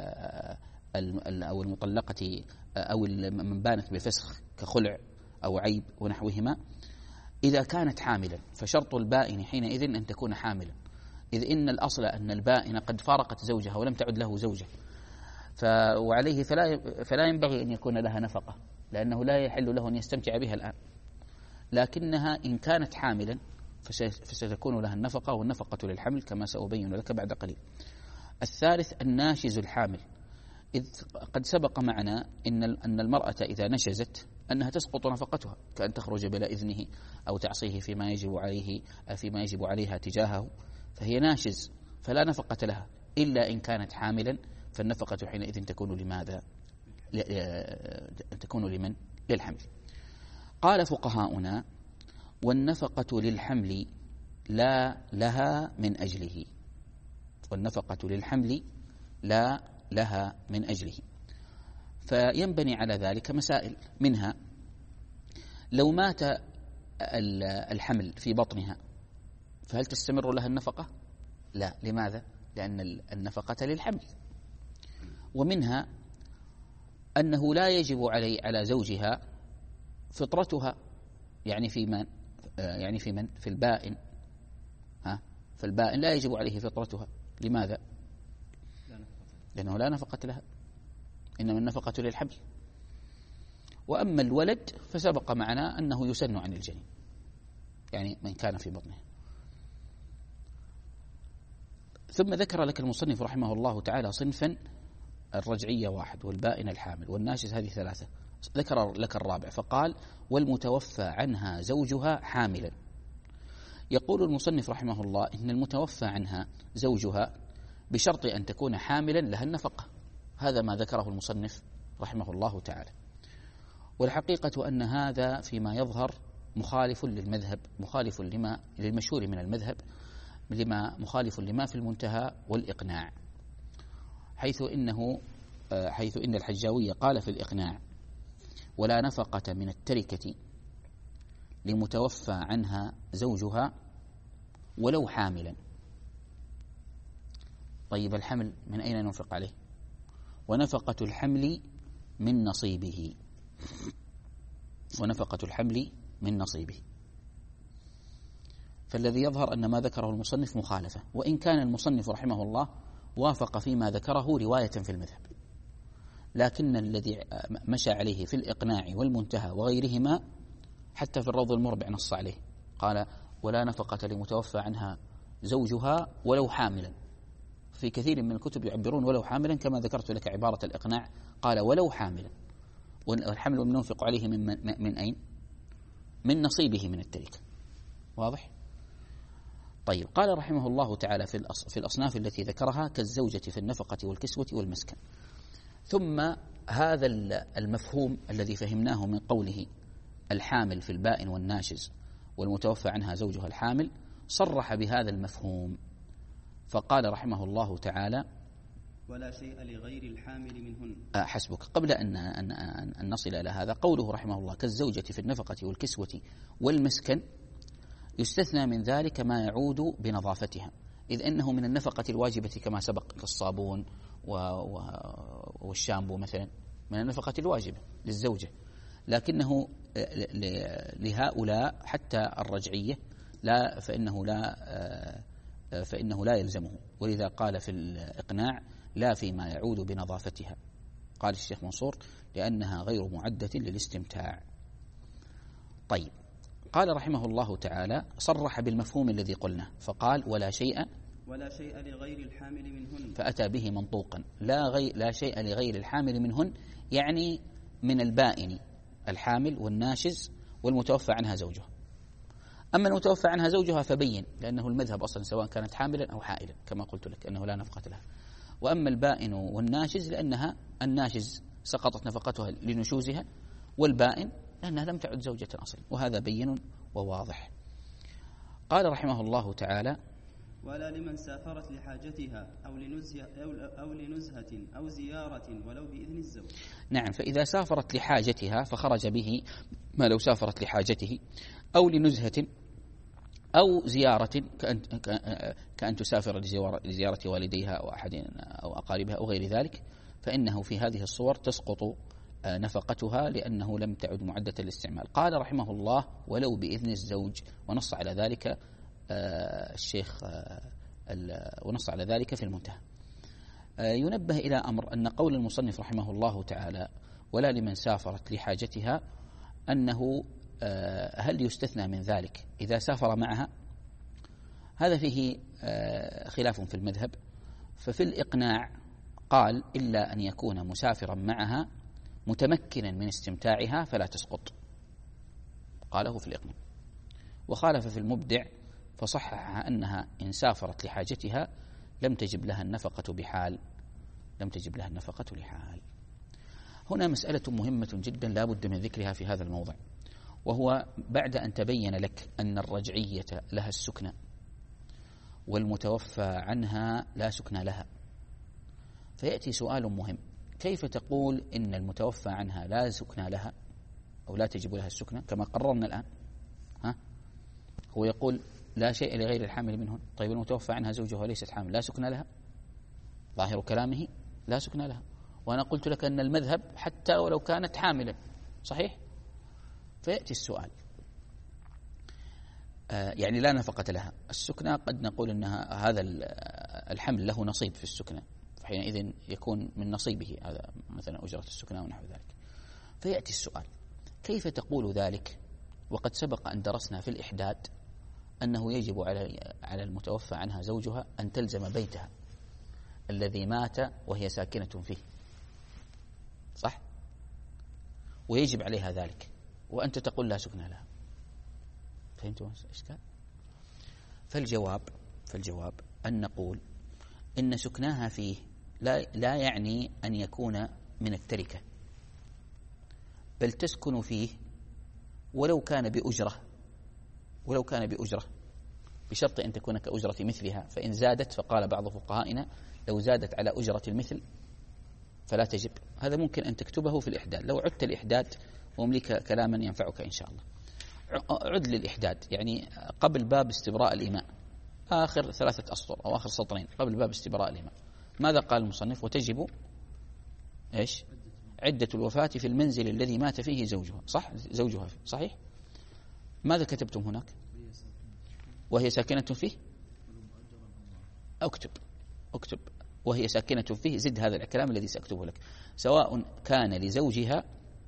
أو المطلقة أو من بانت بفسخ كخلع أو عيب ونحوهما، إذا كانت حاملا، فشرط البائن حينئذ أن تكون حاملا، إذ إن الأصل أن البائن قد فارقت زوجها ولم تعد له زوجة، وعليه فلا فلا ينبغي أن يكون لها نفقة، لأنه لا يحل له أن يستمتع بها الآن، لكنها إن كانت حاملا فستكون لها النفقة، والنفقة للحمل كما سأبين لك بعد قليل. الثالث الناشز الحامل، إذ قد سبق معنا إن أن المرأة إذا نشزت أنها تسقط نفقتها، كأن تخرج بلا إذنه أو تعصيه فيما يجب عليه فيما يجب عليها تجاهه، فهي ناشز فلا نفقة لها إلا إن كانت حاملا، فالنفقة حينئذ تكون لماذا؟ تكون لمن؟ للحمل. قال فقهاؤنا: والنفقة للحمل لا لها من أجله، والنفقة للحمل لا لها من أجله، فينبني على ذلك مسائل، منها لو مات الحمل في بطنها فهل تستمر لها النفقة؟ لا. لماذا؟ لأن النفقة للحمل. ومنها أنه لا يجب علي على زوجها فطرتها، يعني في من يعني في من في البائن، ها فالبائن لا يجب عليه فطرتها. لماذا؟ لأنه لا نفقة لها، إنما النفقة للحمل. وأما الولد فسبق معنا أنه يسن عن الجنين، يعني من كان في بطنه. ثم ذكر لك المصنف رحمه الله تعالى صنفا: الرجعية واحد، والبائن الحامل، والناشز هذه ثلاثة. ذكر لك الرابع فقال: والمتوفى عنها زوجها حاملا. يقول المصنف رحمه الله إن المتوفى عنها زوجها بشرط أن تكون حاملا لها النفقة. هذا ما ذكره المصنف رحمه الله تعالى. والحقيقة أن هذا فيما يظهر مخالف للمذهب، مخالف لما للمشهور من المذهب، لما مخالف لما في المنتهى والإقناع، حيث إنه حيث إن الحجاوية قال في الإقناع: ولا نفقة من التركة لمتوفى عنها زوجها ولو حاملا. طيب الحمل من أين ننفق عليه؟ ونفقة الحمل من نصيبه، ونفقة الحمل من نصيبه. فالذي يظهر أن ما ذكره المصنف مخالفة، وإن كان المصنف رحمه الله وافق فيما ذكره رواية في المذهب، لكن الذي مشى عليه في الإقناع والمنتهى وغيرهما حتى في الروض المربع نص عليه، قال: ولا نفقة لمتوفى عنها زوجها ولو حاملا. في كثير من الكتب يعبرون ولو حاملا، كما ذكرت لك عبارة الإقناع، قال ولو حاملا، والحمل ننفق عليه من, من, من أين؟ من نصيبه من التركة. واضح؟ طيب، قال رحمه الله تعالى في, في الأصناف التي ذكرها كالزوجة في النفقة والكسوة والمسكن. ثم هذا المفهوم الذي فهمناه من قوله الحامل في البائن والناشز والمتوفى عنها زوجها الحامل، صرح بهذا المفهوم فقال رحمه الله تعالى: ولا شيء لغير الحامل منهن. حسبك. قبل أن, أن, أن نصل إلى هذا، قوله رحمه الله كالزوجة في النفقة والكسوة والمسكن، يستثنى من ذلك ما يعود بنظافتها، إذ أنه من النفقة الواجبة كما سبق كالصابون والشامبو مثلا، من النفقة الواجبة للزوجة، لكنه لهؤلاء حتى الرجعية لا فإنه لا فإنه لا يلزمه، ولذا قال في الإقناع: لا فيما يعود بنظافتها. قال الشيخ منصور: لأنها غير معدة للاستمتاع. طيب، قال رحمه الله تعالى: صرح بالمفهوم الذي قلنا فقال: ولا شيء ولا شيء لغير الحامل منهن، فأتى به منطوقا. لا, غي لا شيء لغير الحامل منهن، يعني من البائن الحامل والناشز والمتوفى عنها زوجها. أما المتوفى عنها زوجها فبين، لأنه المذهب أصلا سواء كانت حاملا أو حائلا كما قلت لك أنه لا نفقة لها. وأما البائن والناشز لأنها الناشز سقطت نفقتها لنشوزها، والبائن لأنها لم تعد زوجة أصلا، وهذا بين وواضح. قال رحمه الله تعالى: ولا لمن سافرت لحاجتها أو لنزهة أو لنزهة أو زيارة ولو بإذن الزوج. نعم، فإذا سافرت لحاجتها فخرج به ما لو سافرت لحاجته، أو لنزهة أو زيارة كأن, كأن تسافر لزيارة والديها أو أحد أو أقاربها أو غير ذلك، فإنه في هذه الصور تسقط نفقتها لأنه لم تعد معدة للاستعمال. قال رحمه الله: ولو بإذن الزوج، ونص على ذلك الشيخ ونص على ذلك في المنتهى. ينبه إلى أمر، أن قول المصنف رحمه الله تعالى ولا لمن سافرت لحاجتها، أنه هل يستثنى من ذلك إذا سافر معها؟ هذا فيه خلاف في المذهب. ففي الإقناع قال: إلا أن يكون مسافرا معها متمكنا من استمتاعها فلا تسقط، قاله في الإقناع. وخالف في المبدع فصحح أنها إن سافرت لحاجتها لم تجب لها النفقة بحال، لم تجب لها النفقة لحال. هنا مسألة مهمة جدا لا بد من ذكرها في هذا الموضع، وهو بعد أن تبين لك أن الرجعية لها السكنى والمتوفى عنها لا سكنى لها، فيأتي سؤال مهم: كيف تقول إن المتوفى عنها لا سكنى لها أو لا تجب لها السكنى كما قررنا الآن؟ ها؟ هو يقول لا شيء لغير الحامل منهن. طيب المتوفى عنها زوجها ليست حامل، لا سكنى لها؟ ظاهر كلامه لا سكنى لها، وأنا قلت لك أن المذهب حتى ولو كانت حاملا، صحيح؟ فيأتي السؤال، آه يعني لا نفقة لها. السكنى قد نقول أنها هذا الحمل له نصيب في السكنى، فحينئذ يكون من نصيبه هذا مثلا أجرة السكنى ونحو ذلك. فيأتي السؤال: كيف تقول ذلك وقد سبق أن درسنا في الإحداد أنه يجب على على المتوفى عنها زوجها أن تلزم بيتها الذي مات وهي ساكنة فيه، صح؟ ويجب عليها ذلك، وأنت تقول لا سكن لها. فهمتوا الإشكال؟ فالجواب فالجواب أن نقول إن سكناها فيه لا, لا يعني أن يكون من التركة، بل تسكن فيه ولو كان بأجرة، ولو كان بأجرة بشرط أن تكون كأجرة مثلها، فإن زادت فقال بعض فقهائنا لو زادت على أجرة المثل فلا تجب. هذا ممكن أن تكتبه في الإحداد. لو عدت الإحداد وأملك كلاما ينفعك إن شاء الله، عد للإحداد يعني قبل باب استبراء الإماء، آخر ثلاثة أسطر أو آخر سطرين قبل باب استبراء الإماء. ماذا قال المصنف؟ وتجب إيش؟ عدة الوفاة في المنزل الذي مات فيه زوجها. صح؟ زوجها فيه. صحيح؟ ماذا كتبتم هناك؟ وهي ساكنة فيه. أكتب أكتب وهي ساكنة فيه، زد هذا الكلام الذي سأكتبه لك، سواء كان لزوجها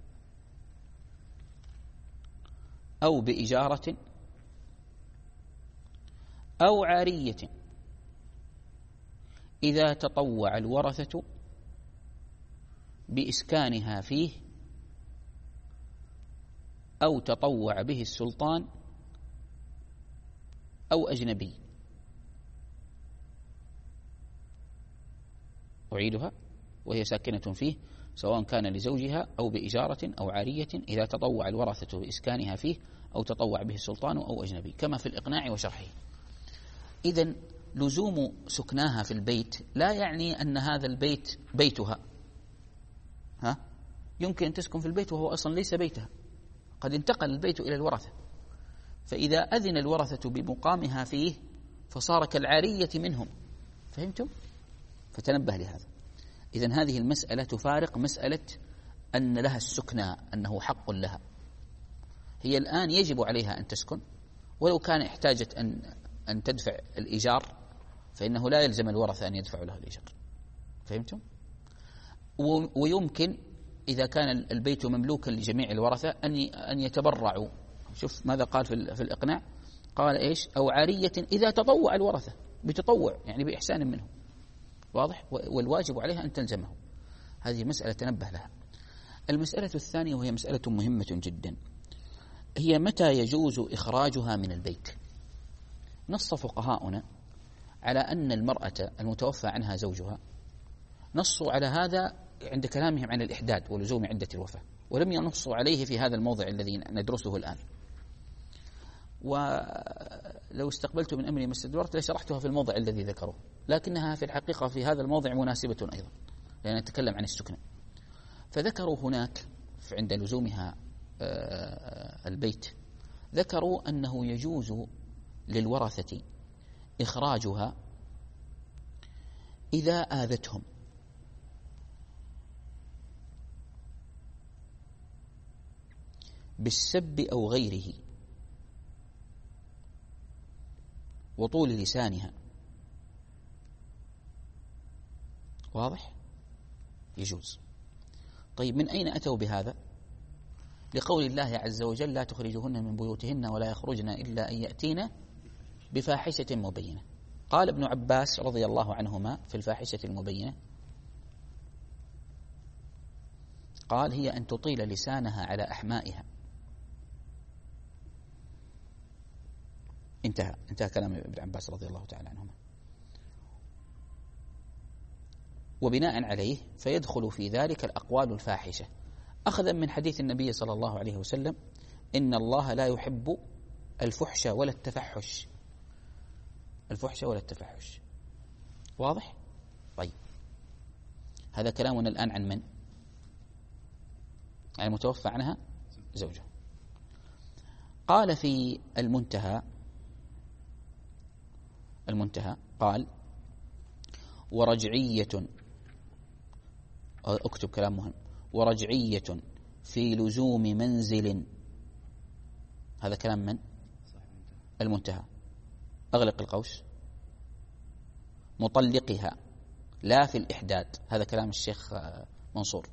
أو بإجارة أو عارية، إذا تطوع الورثة بإسكانها فيه أو تطوع به السلطان أو أجنبي. أعيدها: وهي ساكنة فيه سواء كان لزوجها أو بإجارة أو عارية، إذا تطوع الورثة بإسكانها فيه أو تطوع به السلطان أو أجنبي، كما في الإقناع وشرحه. إذن لزوم سكناها في البيت لا يعني أن هذا البيت بيتها. ها؟ يمكن أن تسكن في البيت وهو أصلا ليس بيتها، قد انتقل البيت إلى الورثة، فإذا أذن الورثة بمقامها فيه فصار كالعارية منهم. فهمتم؟ فتنبه لهذا. إذن هذه المسألة تفارق مسألة أن لها السكنى، أنه حق لها. هي الآن يجب عليها أن تسكن، ولو كان احتاجت أن أن تدفع الإيجار فإنه لا يلزم الورثة أن يدفعوا له الإيجار. فهمتم؟ ويمكن إذا كان البيت مملوكا لجميع الورثة أن أن يتبرعوا. شوف ماذا قال في, في الإقناع، قال إيش؟ أو عارية إذا تطوع الورثة، بتطوع يعني بإحسان منهم. واضح؟ والواجب عليها أن تلزمه. هذه مسألة تنبه لها. المسألة الثانية وهي مسألة مهمة جدا، هي متى يجوز إخراجها من البيت. نص فقهاؤنا على أن المرأة المتوفى عنها زوجها، نصوا على هذا عند كلامهم عن الإحداد ولزوم عدة الوفاة، ولم ينصوا عليه في هذا الموضع الذي ندرسه الآن. ولو استقبلت من أمري ما استدبرت لشرحتها في الموضع الذي ذكروه، لكنها في الحقيقة في هذا الموضع مناسبة أيضا، لأن نتكلم عن السكنة. فذكروا هناك عند لزومها البيت، ذكروا أنه يجوز للورثة إخراجها إذا آذتهم، بالسب أو غيره، وطول لسانها. واضح؟ يجوز. طيب من أين أتوا بهذا؟ لقول الله عز وجل: لا تخرجوهن من بيوتهن ولا يخرجن إلا أن يأتين بفاحشة مبينة. قال ابن عباس رضي الله عنهما في الفاحشة المبينة، قال: هي أن تطيل لسانها على أحمائها. انتهى انتهى كلام ابن عباس رضي الله تعالى عنهما. وبناء عليه فيدخل في ذلك الأقوال الفاحشة، أخذا من حديث النبي صلى الله عليه وسلم: إن الله لا يحب الفحش ولا التفحش. الفحش ولا التفحش. واضح؟ طيب، هذا كلامنا الآن عن من؟ عن المتوفى عنها زوجها. قال في المنتهى المنتهى قال: ورجعية، اكتب كلام مهم، ورجعية في لزوم منزل. هذا كلام من؟ المنتهى. أغلق القوس. مطلقها لا في الإحداد. هذا كلام الشيخ منصور.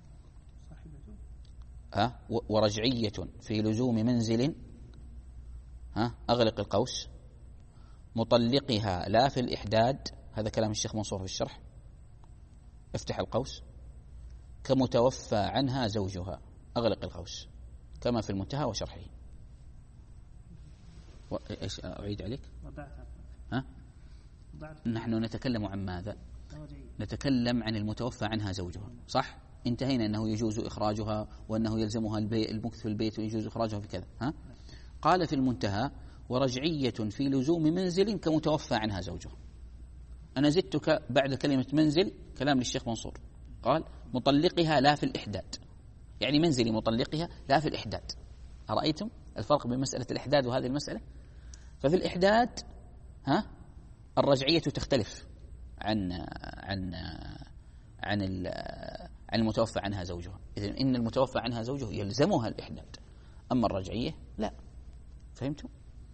ها؟ ورجعية في لزوم منزل. ها؟ أغلق القوس. مطلقها لا في الإحداد. هذا كلام الشيخ منصور في الشرح. افتح القوس. كمتوفى عنها زوجها. أغلق القوس، كما في المنتهى وشرحه. ايش اعيد عليك؟ وضعتها. ها؟ نحن نتكلم عن ماذا؟ نتكلم عن المتوفى عنها زوجها، صح؟ انتهينا أنه يجوز إخراجها وأنه يلزمها المكث في البيت ويجوز إخراجها في كذا. ها؟ قال في المنتهى: ورجعية في لزوم منزل كمتوفى عنها زوجها. أنا زدتك بعد كلمة منزل كلام للشيخ منصور، قال: مطلقها لا في الإحداد، يعني منزل مطلقها لا في الإحداد. أرأيتم الفرق بين مسألة الإحداد وهذه المسألة؟ ففي الإحداد ها الرجعية تختلف عن عن عن عن المتوفى عنها زوجها. إذن إن المتوفى عنها زوجها يلزمها الإحداد، أما الرجعية لا. فهمتم؟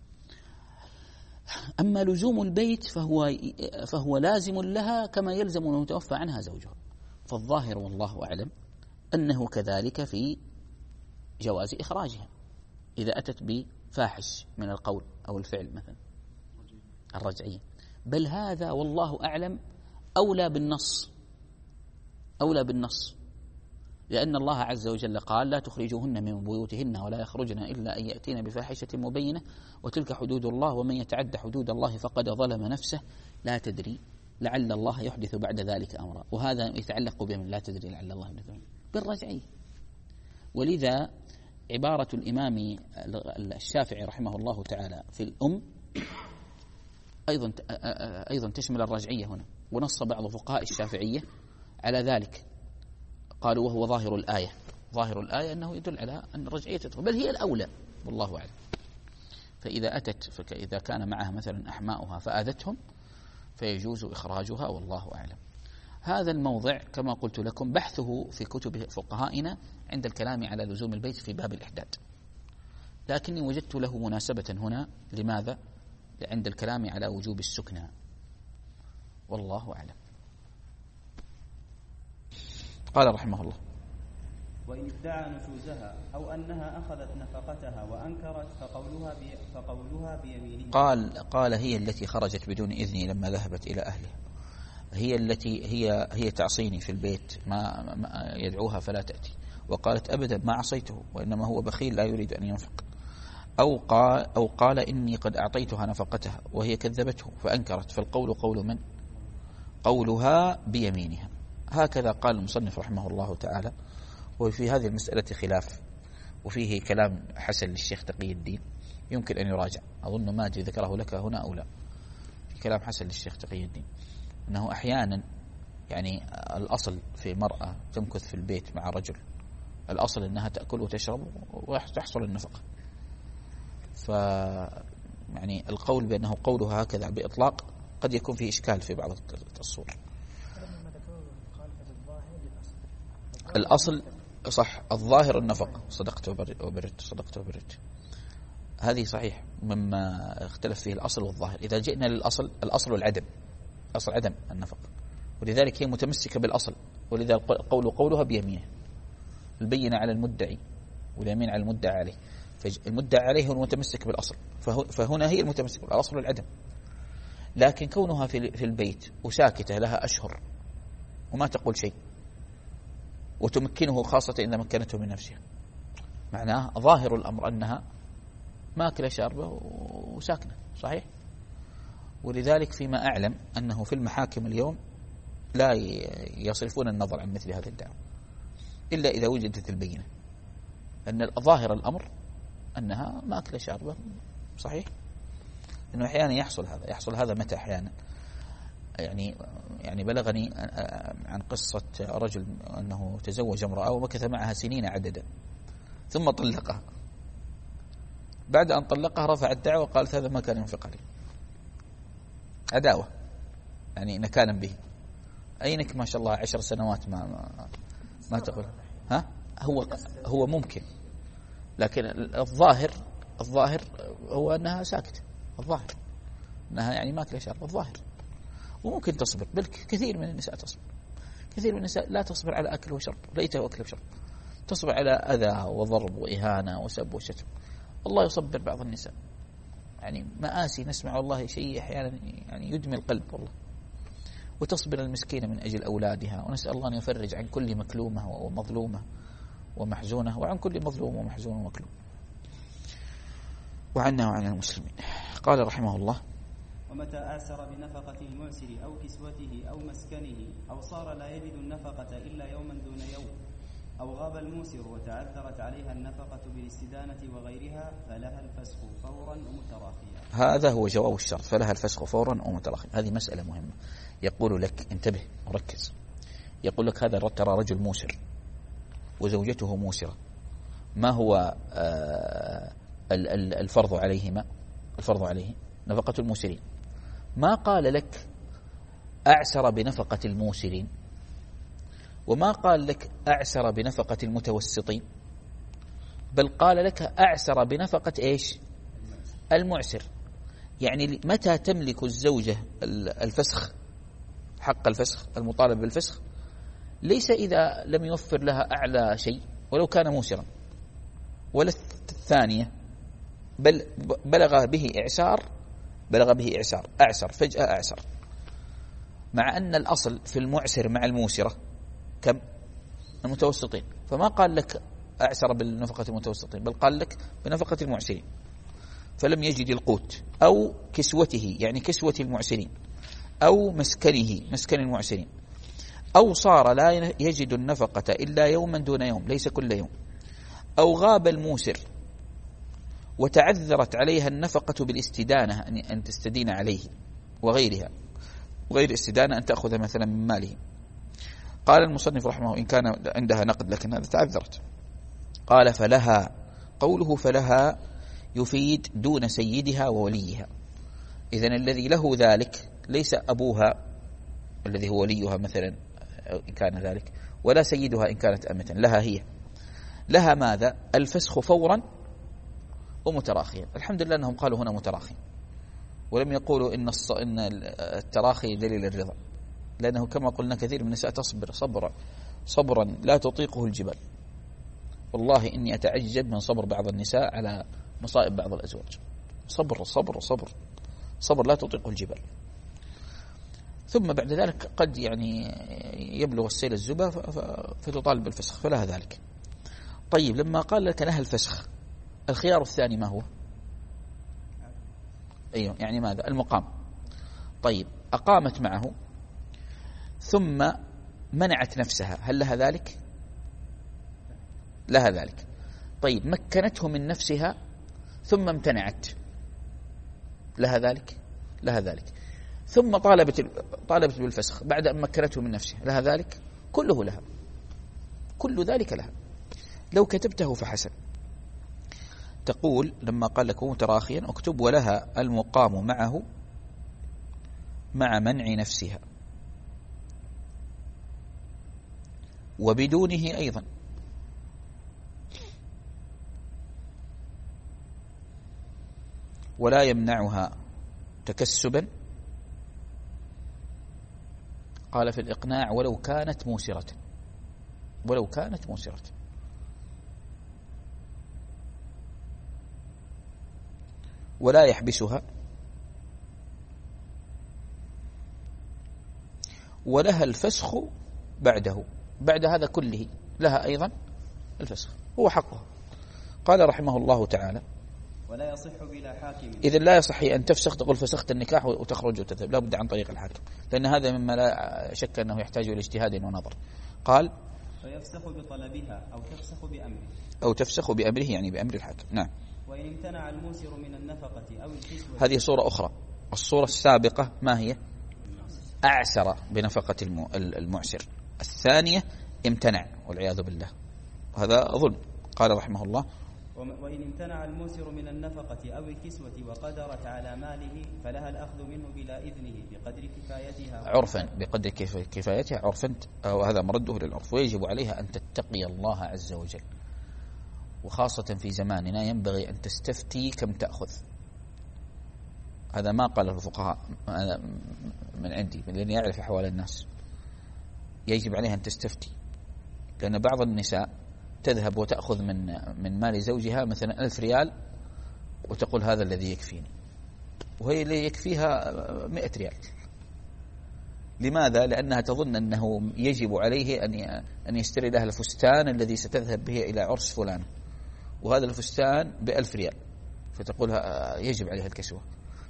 أما لزوم البيت فهو فهو لازم لها كما يلزم المتوفى عنها زوجها. فالظاهر والله أعلم أنه كذلك في جواز إخراجها إذا أتت بفاحش من القول أو الفعل مثلا الرجعية. بل هذا والله أعلم أولى بالنص، أولى بالنص، لأن الله عز وجل قال: لا تخرجوهن من بيوتهن ولا يخرجن إلا أن يأتين بفاحشة مبينة وتلك حدود الله ومن يتعد حدود الله فقد ظلم نفسه لا تدري لعل الله يحدث بعد ذلك أمرا. وهذا يتعلق بمن لا تدري لعل الله يحدث بالرجعية. ولذا عبارة الإمام الشافعي رحمه الله تعالى في الأم أيضا أيضا تشمل الرجعية هنا، ونص بعض فقهاء الشافعية على ذلك، قالوا وهو ظاهر الآية، ظاهر الآية أنه يدل على أن الرجعية تدخل، بل هي الأولى والله أعلم. فإذا أتت فإذا كان معها مثلا أحماؤها فآذتهم فيجوز إخراجها والله أعلم. هذا الموضع كما قلت لكم بحثه في كتب فقهائنا عند الكلام على لزوم البيت في باب الإحداد، لكني وجدت له مناسبة هنا. لماذا؟ عند الكلام على وجوب السكنى والله أعلم. قال رحمه الله: وإن ادعى نشوزها أو أنها أخذت نفقتها وأنكرت فقولها بي فقولها بيمينها. قال قال هي التي خرجت بدون إذني لما ذهبت إلى أهلها، هي التي هي هي تعصيني في البيت، ما, ما يدعوها فلا تأتي، وقالت أبدا ما عصيته وإنما هو بخيل لا يريد أن ينفق. أو قال أو قال إني قد أعطيتها نفقتها وهي كذبته فأنكرت، فالقول قول من؟ قولها بيمينها. هكذا قال المصنف رحمه الله تعالى. وفي هذه المسألة خلاف، وفيه كلام حسن للشيخ تقي الدين يمكن أن يراجع، أظن ما أدري ذكره لك هنا أو لا. في كلام حسن للشيخ تقي الدين أنه أحيانا يعني الأصل في مرأة تمكث في البيت مع رجل، الأصل أنها تأكل وتشرب وتحصل النفقة، ف يعني القول بأنه قولها هكذا بإطلاق قد يكون فيه إشكال في بعض الصور. الأصل صح، الظاهر النفقة، صدقت وبرت صدقت وبرت، هذه صحيح مما اختلف فيه الأصل والظاهر. إذا جئنا للأصل، الأصل العدم، أصل عدم النفقة، ولذلك هي متمسكة بالأصل، ولذا قول قولها بيمينه، البينة على المدعي واليمين على المدعى عليه، فالمدعى عليه هو المتمسك بالأصل، فهنا هي المتمسك بالأصل العدم. لكن كونها في البيت وساكتة لها أشهر وما تقول شيء وتمكنه خاصة إذا مكنته من نفسها، معناه ظاهر الأمر أنها ماكلة شاربة وساكنة، صحيح. ولذلك فيما أعلم أنه في المحاكم اليوم لا يصرفون النظر عن مثل هذه الدعوة إلا إذا وجدت البينة أن ظاهر الأمر أنها ماكلة شاربة، صحيح. إنه أحيانا يحصل هذا، يحصل هذا متى أحيانا يعني يعني بلغني عن قصة رجل أنه تزوج امرأة ومكث معها سنين عددا ثم طلقها، بعد أن طلقها رفع الدعوة وقالت هذا ما كان ينفق عليه، عداوة يعني نكالا به. أينك ما شاء الله عشر سنوات ما ما, ما تقول ها هو هو ممكن، لكن الظاهر الظاهر هو أنها ساكتة، الظاهر أنها يعني ماكلة شرب، الظاهر. وممكن تصبر، بل كثير من النساء تصبر، كثير من النساء لا تصبر على أكل وشرب، ليته أكل وشرب، تصبر على أذى وضرب وإهانة وسب وشتم. الله يصبر بعض النساء، يعني مآسي نسمع والله شيء أحيانا يعني يدمي القلب والله. وتصبر المسكينة من أجل أولادها، ونسأل الله أن يفرج عن كل مكلومة ومظلومة ومحزونة، وعن كل مظلوم ومحزون ومكلوم، وعنا وعن المسلمين. قال رحمه الله: ومتى آسر بنفقة المعسر أو كسوته أو مسكنه أو صار لا يجد النفقة إلا يوما دون يوم أو غاب الموسر وتعذرت عليها النفقة بالاستدانة وغيرها فلها الفسخ فورا ومتراخيا. هذا هو جواب الشرط، فلها الفسخ فورا ومتراخيا. هذه مسألة مهمة. يقول لك انتبه وركز، يقول لك هذا ترى رجل موسر وزوجته موسرة، ما هو آه الفرض عليهما؟ الفرض عليه نفقة الموسرين. ما قال لك أعسر بنفقة الموسرين، وما قال لك أعسر بنفقة المتوسطين، بل قال لك أعسر بنفقة إيش؟ المعسر. يعني متى تملك الزوجة الفسخ، حق الفسخ المطالب بالفسخ؟ ليس إذا لم يوفر لها أعلى شيء ولو كان موسرا، ولا الثانية، بل بلغ به إعسار، بلغ به إعسار أعسر فجأة أعسر، مع أن الأصل في المعسر مع الموسرة كم؟ المتوسطين. فما قال لك أعسر بالنفقة المتوسطين، بل قال لك بنفقة المعسرين. فلم يجد القوت أو كسوته، يعني كسوة المعسرين، أو مسكنه، مسكن المعسرين، أو صار لا يجد النفقة إلا يوما دون يوم، ليس كل يوم، أو غاب الموسر وتعذرت عليها النفقة بالاستدانة، أن تستدين عليه وغيرها، وغير استدانة أن تأخذ مثلا من ماله. قال المصنف رحمه الله إن كان عندها نقد لكن هذا تعذرت، قال فلها، قوله فلها يفيد دون سيدها ووليها. إذن الذي له ذلك ليس أبوها الذي هو وليها مثلا إن كان ذلك، ولا سيدها إن كانت أمة، لها هي، لها ماذا؟ الفسخ فورا ومتراخيا. الحمد لله أنهم قالوا هنا متراخي، ولم يقولوا إن إن التراخي دليل الرضا، لأنه كما قلنا كثير من النساء تصبر صبرا صبرا لا تطيقه الجبال. والله إني أتعجب من صبر بعض النساء على مصائب بعض الأزواج، صبر صبر صبر صبر لا تطيقه الجبال. ثم بعد ذلك قد يعني يبلغ السيل الزبا فتطالب بالفسخ، فلها ذلك. طيب لما قال لك لها الفسخ، الخيار الثاني ما هو؟ أيوه، يعني ماذا؟ المقام. طيب أقامت معه ثم منعت نفسها، هل لها ذلك؟ لها ذلك. طيب مكنته من نفسها ثم امتنعت، لها ذلك؟ لها ذلك. ثم طالبت طالبت بالفسخ بعد أن مكنته من نفسها، لها ذلك؟ كله لها، كل ذلك لها. لو كتبته فحسن. تقول لما قال لك متراخيا اكتب ولها المقام معه مع منع نفسها وبدونه أيضا، ولا يمنعها تكسبا. قال في الإقناع ولو كانت موسرة، ولو كانت موسرة. ولا يحبسها، ولها الفسخ بعده، بعد هذا كله لها أيضا الفسخ، هو حقها. قال رحمه الله تعالى ولا يصح بلا حاكم. إذن لا يصح أن تفسخ تقول فسخت النكاح وتخرج وتذهب، لا بد عن طريق الحاكم، لأن هذا مما لا شك أنه يحتاج إلى اجتهاد ونظر. قال فيفسخ بطلبها أو تفسخ بأمره، أو تفسخ بأمره يعني بأمر الحاكم. نعم. وإن امتنع الموسر من النفقة أو الكسوة. هذه صورة أخرى. الصورة السابقة ما هي؟ أعسر بنفقة المعسر. الثانية امتنع والعياذ بالله، هذا ظلم. قال رحمه الله وإن امتنع الموسر من النفقة أو الكسوة وقدرت على ماله فلها الأخذ منه بلا إذنه بقدر كفايتها عرفا، بقدر كفايتها عرفا، وهذا مرده للعرف. ويجب عليها أن تتقي الله عز وجل، وخاصة في زماننا ينبغي أن تستفتي كم تأخذ. هذا ما قال الفقهاء من عندي، لأني أعرف أحوال الناس. يجب عليها أن تستفتي، لأن بعض النساء تذهب وتأخذ من من مال زوجها مثلا ألف ريال وتقول هذا الذي يكفيني، وهي اللي يكفيها مئة ريال. لماذا؟ لأنها تظن أنه يجب عليه أن أن يشتري لها الفستان الذي ستذهب به إلى عرس فلان، وهذا الفستان بألف ريال، فتقول يجب عليها الكسوة.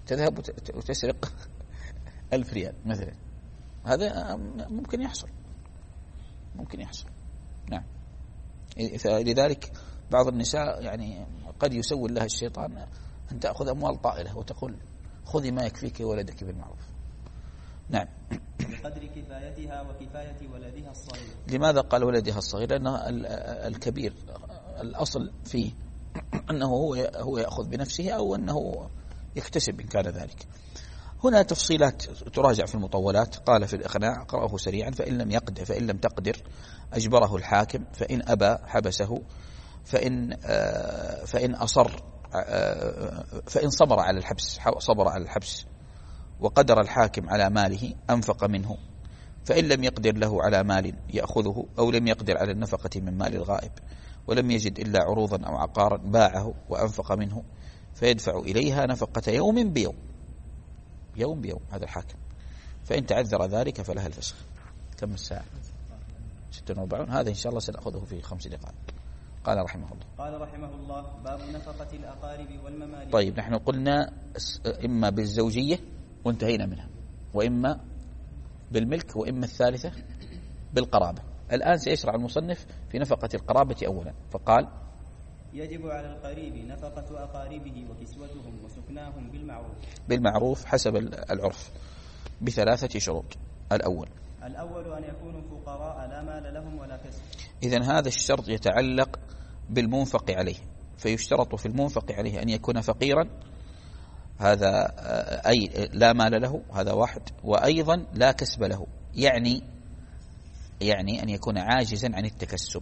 تذهب وتسرق ألف ريال مثلا، هذا ممكن يحصل، ممكن يحصل. نعم. لذلك بعض النساء يعني قد يسول لها الشيطان أن تأخذ أموال طائلة وتقول خذي ما يكفيك ولدك بالمعروف. نعم. بقدر كفايتها وكفاية ولدها الصغير. لماذا قال ولدها الصغير؟ لأن الكبير الأصل فيه أنه هو هو يأخذ بنفسه أو أنه يكتسب إن كان ذلك. هنا تفصيلات تراجع في المطولات. قال في الإقناع قرأه سريعا: فإن لم يقدر فإن لم تقدر أجبره الحاكم، فإن أبى حبسه، فإن فإن أصر فإن صبر على الحبس صبر على الحبس وقدر الحاكم على ماله أنفق منه، فإن لم يقدر له على مال يأخذه أو لم يقدر على النفقة من مال الغائب ولم يجد إلا عروضا أو عقارا باعه وأنفق منه، فيدفع إليها نفقة يوم بيوم، يوم بيوم هذا الحاكم. فإن تعذر ذلك فلها الفسخ. كم الساعة؟ ستة وأربعون. هذا إن شاء الله سنأخذه في خمس دقائق. قال رحمه الله. قال رحمه الله: باب نفقة الأقارب والمماليك. طيب، نحن قلنا إما بالزوجية وانتهينا منها، وإما بالملك، وإما الثالثة بالقرابة. الآن سيشرع المصنف في نفقة القرابة أولا، فقال: يجب على القريب نفقة أقاربه وكسوتهم وسكناهم بالمعروف بالمعروف حسب العرف بثلاثة شروط. الأول الأول أن يكونوا فقراء لا مال لهم ولا كسب. إذن هذا الشرط يتعلق بالمنفق عليه، فيشترط في المنفق عليه أن يكون فقيرا، هذا أي لا مال له، هذا واحد، وأيضا لا كسب له، يعني يعني أن يكون عاجزا عن التكسب.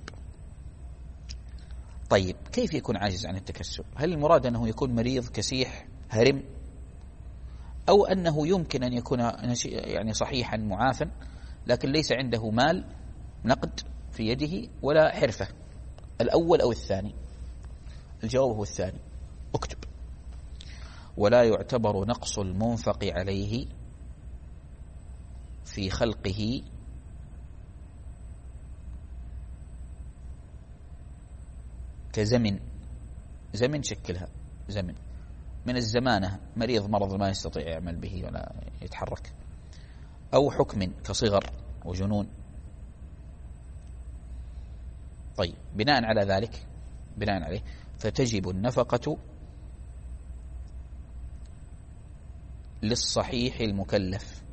طيب، كيف يكون عاجز عن التكسب؟ هل المراد أنه يكون مريض كسيح هرم، أو أنه يمكن أن يكون يعني صحيحا معافا لكن ليس عنده مال نقد في يده ولا حرفة؟ الأول أو الثاني؟ الجواب هو الثاني. اكتب: ولا يعتبر نقص المنفق عليه في خلقه كزمن. زمن شكلها زمن من الزمانة، مريض مرض ما يستطيع يعمل به ولا يتحرك، أو حكم كصغر وجنون. طيب، بناء على ذلك بناء عليه فتجب النفقة للصحيح المكلف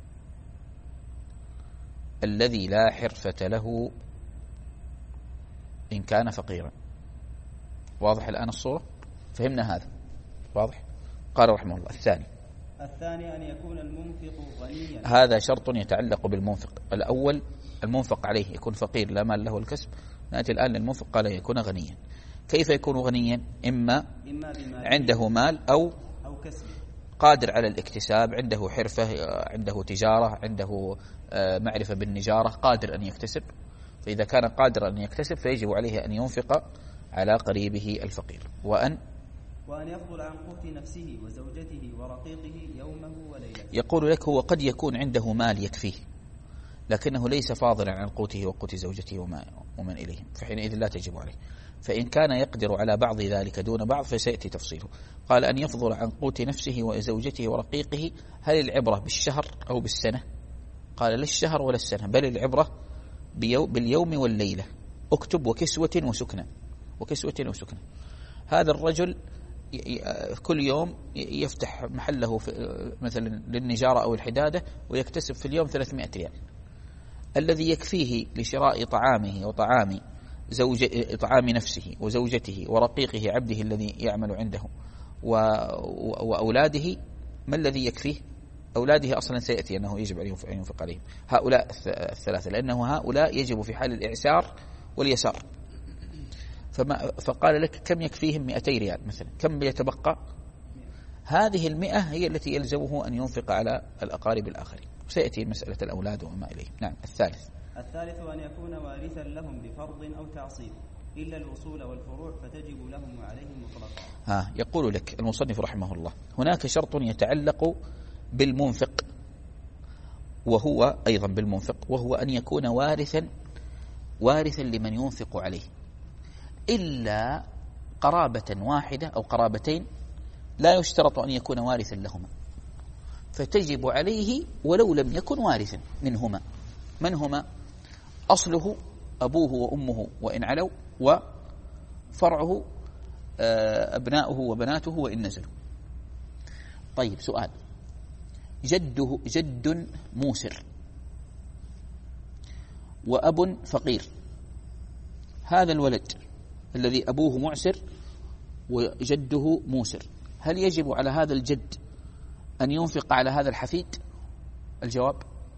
الذي لا حرفة له إن كان فقيرا. واضح الآن الصورة؟ فهمنا هذا؟ واضح؟ قال رحمه الله: الثاني الثاني أن يكون المنفق غنيا. هذا شرط يتعلق بالمنفق. الأول المنفق عليه يكون فقير لا مال له الكسب. نأتي الآن للمنفق، قال يكون غنيا. كيف يكون غنيا؟ إما, إما عنده مال أو, أو كسب، قادر على الاكتساب، عنده حرفة، عنده تجارة، عنده معرفة بالنجارة، قادر أن يكتسب. فإذا كان قادر أن يكتسب فيجب عليه أن ينفق على قريبه الفقير. وأن وأن يفضل عن قوت نفسه وزوجته ورقيقه يومه وليلته. يقول لك: هو قد يكون عنده مال يكفيه لكنه ليس فاضلا عن قوته وقوت زوجته وما ومن إليهم، فحينئذ لا تجب عليه. فإن كان يقدر على بعض ذلك دون بعض فسيأتي تفصيله. قال: أن يفضل عن قوت نفسه وزوجته ورقيقه. هل العبرة بالشهر أو بالسنة؟ قال: لا الشهر ولا السنة، بل العبرة باليوم والليلة. اكتب: وكسوة وسكنة. وكسوة وسكنة. هذا الرجل كل يوم يفتح محله مثلا للنجارة أو الحدادة ويكتسب في اليوم ثلاثمائة ريال، الذي يكفيه لشراء طعامه وطعام زوج طعام نفسه وزوجته ورقيقه عبده الذي يعمل عنده وأولاده. ما الذي يكفيه؟ أولاده أصلا سيأتي أنه يجب أن ينفق عليهم، هؤلاء الثلاثة، لأنه هؤلاء يجب في حال الإعسار واليسار. فما فقال لك: كم يكفيهم؟ مئتي ريال مثلا. كم يتبقى؟ هذه المئة هي التي يلزمه أن ينفق على الأقارب الآخرين. سيأتي مسألة الأولاد وما إليهم. نعم. الثالث الثالث أن يكون وارثا لهم بفرض أو تعصيب، إلا الأصول والفروع فتجب لهم وعليهم مطلقا. ها يقول لك المصنف رحمه الله: هناك شرط يتعلق بالمنفق، وهو أيضا بالمنفق، وهو أن يكون وارثا وارثا لمن ينفق عليه، إلا قرابة واحدة أو قرابتين لا يشترط أن يكون وارثا لهما، فتجب عليه ولو لم يكن وارثا منهما. من هما؟ أصله أبوه وأمه وإن علوا، وفرعه أبناؤه وبناته وإن نزلوا. طيب سؤال، جده جد موسر وأب فقير، هذا الولد الذي أبوه معسر وجده موسر، هل يجب على هذا الجد أن ينفق على هذا الحفيد؟ الجواب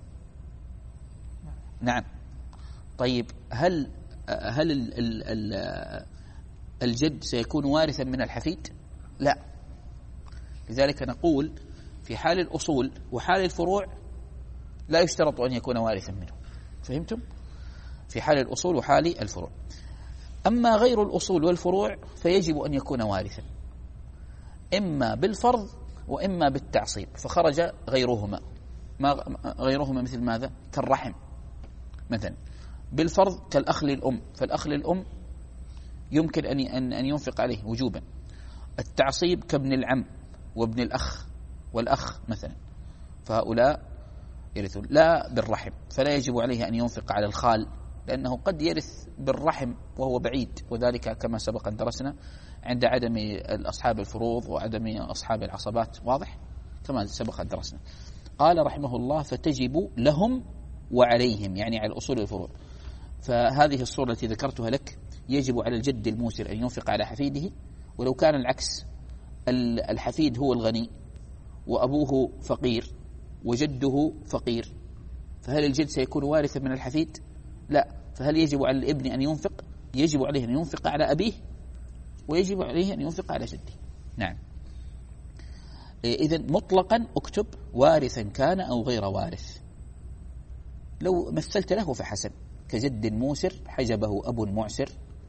نعم. طيب هل هل ال ال ال الجد سيكون وارثا من الحفيد؟ لا. لذلك نقول في حال الأصول وحال الفروع لا يشترط أن يكون وارثا منه. فهمتم؟ في حال الأصول وحال الفروع. أما غير الأصول والفروع فيجب أن يكون وارثا، إما بالفرض وإما بالتعصيب، فخرج غيرهما. ما غيرهما مثل ماذا؟ كالرحم مثلا. بالفرض كالأخ للأم، فالأخ للأم يمكن أن أن ينفق عليه وجوبا. التعصيب كابن العم وابن الأخ والأخ مثلا، فهؤلاء يرثون. لا بالرحم، فلا يجب عليه أن ينفق على الخال، لأنه قد يرث بالرحم وهو بعيد، وذلك كما سبق أن درسنا عند عدم أصحاب الفروض وعدم أصحاب العصبات. واضح؟ كما سبق أن درسنا. قال رحمه الله فتجب لهم وعليهم، يعني على الأصول والفروع. فهذه الصورة التي ذكرتها لك يجب على الجد الموسر أن ينفق على حفيده، ولو كان العكس، الحفيد هو الغني وأبوه فقير وجده فقير، فهل الجد سيكون وارثا من الحفيد؟ لا. فهل يجب على الابن أن ينفق؟ يجب عليه أن ينفق على أبيه، ويجب عليه أن ينفق على جده. نعم. إذن مطلقا اكتب وارثا كان أو غير وارث، لو مثلت له فحسن، كجد موسر حجبه أب معسر،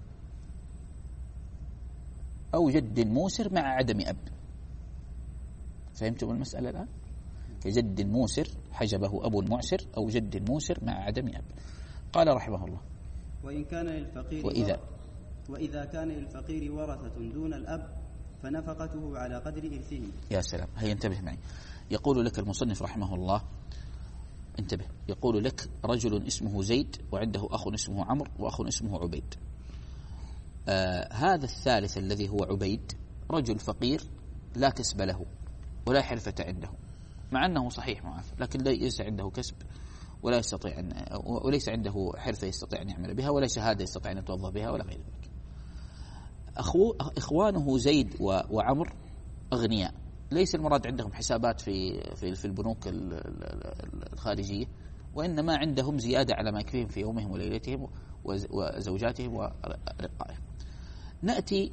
أو جد موسر مع عدم أب. فهمتم المسألة الآن؟ كجد موسر حجبه أب معسر، أو جد موسر مع عدم أب. قال رحمه الله وإن كان للفقير وإذا وإذا كان للفقير ورثة دون الأب فنفقته على قدر إرثهم. يا سلام. هيا انتبه معي. يقول لك المصنف رحمه الله، انتبه، يقول لك رجل اسمه زيد وعنده أخ اسمه عمرو وأخ اسمه عبيد. آه هذا الثالث الذي هو عبيد رجل فقير لا كسب له ولا حرفة عنده، مع أنه صحيح معافى، لكن ليس عنده كسب ولا يستطيع أن وليس عنده حرفة يستطيع أن يعمل بها، ولا شهادة يستطيع أن يتوظف بها، ولا غير ذلك. أخو إخوانه زيد وعمر أغنياء، ليس المراد عندهم حسابات في في في البنوك الخارجية، وإنما عندهم زيادة على ما يكفيهم في يومهم وليلتهم وزوجاتهم ورقائهم. نأتي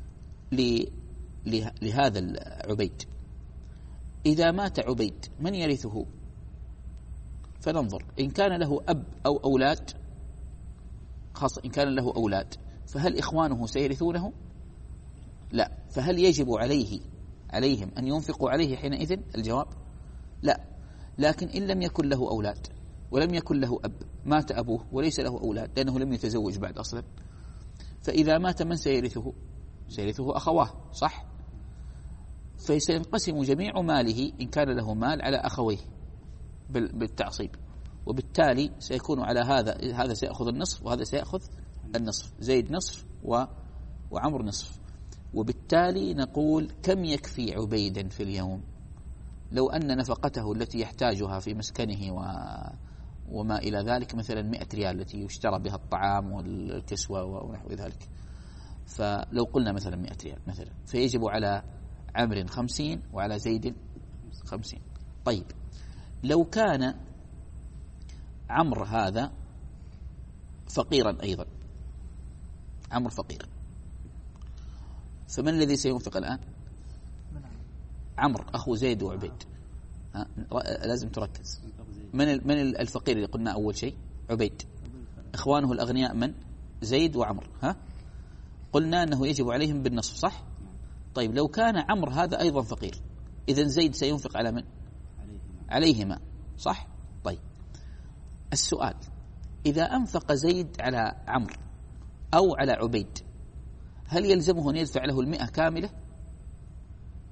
لهذا العبيد. إذا مات عبيد من يرثه؟ فننظر إن كان له أب أو أولاد، خاصة إن كان له أولاد، فهل إخوانه سيرثونه؟ لا. فهل يجب عليه عليهم أن ينفقوا عليه حينئذ؟ الجواب لا. لكن إن لم يكن له أولاد ولم يكن له أب، مات أبوه وليس له أولاد لأنه لم يتزوج بعد أصلا، فإذا مات من سيرثه؟ سيرثه أخواه، صح؟ فسينقسم جميع ماله إن كان له مال على أخويه بالتعصيب، وبالتالي سيكون على هذا هذا سيأخذ النصف وهذا سيأخذ النصف، زيد نصف وعمر نصف. وبالتالي نقول كم يكفي عبيدا في اليوم؟ لو أن نفقته التي يحتاجها في مسكنه و وما إلى ذلك مثلا مئة ريال التي يشترى بها الطعام والكسوة ونحو ذلك، فلو قلنا مثلا مئة ريال مثلا، فيجب على عمر خمسين وعلى زيد خمسين. طيب لو كان عمرو هذا فقيرا أيضا، عمرو فقير، فمن الذي سينفق الآن؟ عمرو أخو زيد وعبيد. ها لازم تركز. من من الفقير اللي قلنا أول شيء؟ عبيد. إخوانه الأغنياء من؟ زيد وعمر. ها قلنا أنه يجب عليهم بالنصف، صح؟ طيب لو كان عمرو هذا أيضا فقير، إذن زيد سينفق على من؟ عليهما، صح؟ طيب السؤال، إذا أنفق زيد على عمرو أو على عبيد، هل يلزمه أن يدفع له المئة كاملة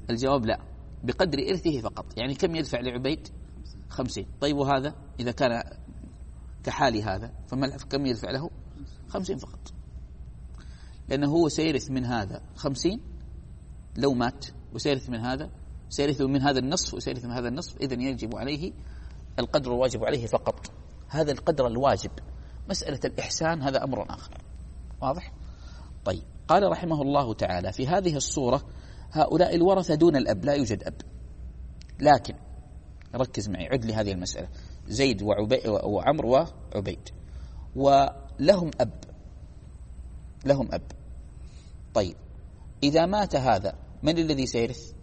الجواب لا، بقدر إرثه فقط. يعني كم يدفع لعبيد؟ خمسين. طيب وهذا إذا كان كحال هذا فكم يدفع له؟ خمسين فقط، لأنه هو سيرث من هذا خمسين لو مات، وسيرث من هذا سيرث من هذا النصف وسيرث من هذا النصف، إذن يجب عليه القدر الواجب عليه فقط. هذا القدر الواجب. مسألة الإحسان هذا أمر آخر. واضح؟ طيب، قال رحمه الله تعالى: في هذه الصورة هؤلاء الورثة دون الأب، لا يوجد أب. لكن ركز معي، عد لي هذه المسألة: زيد وعبي وعمر وعبيد، ولهم أب، لهم أب. طيب، إذا مات هذا من الذي سيرث؟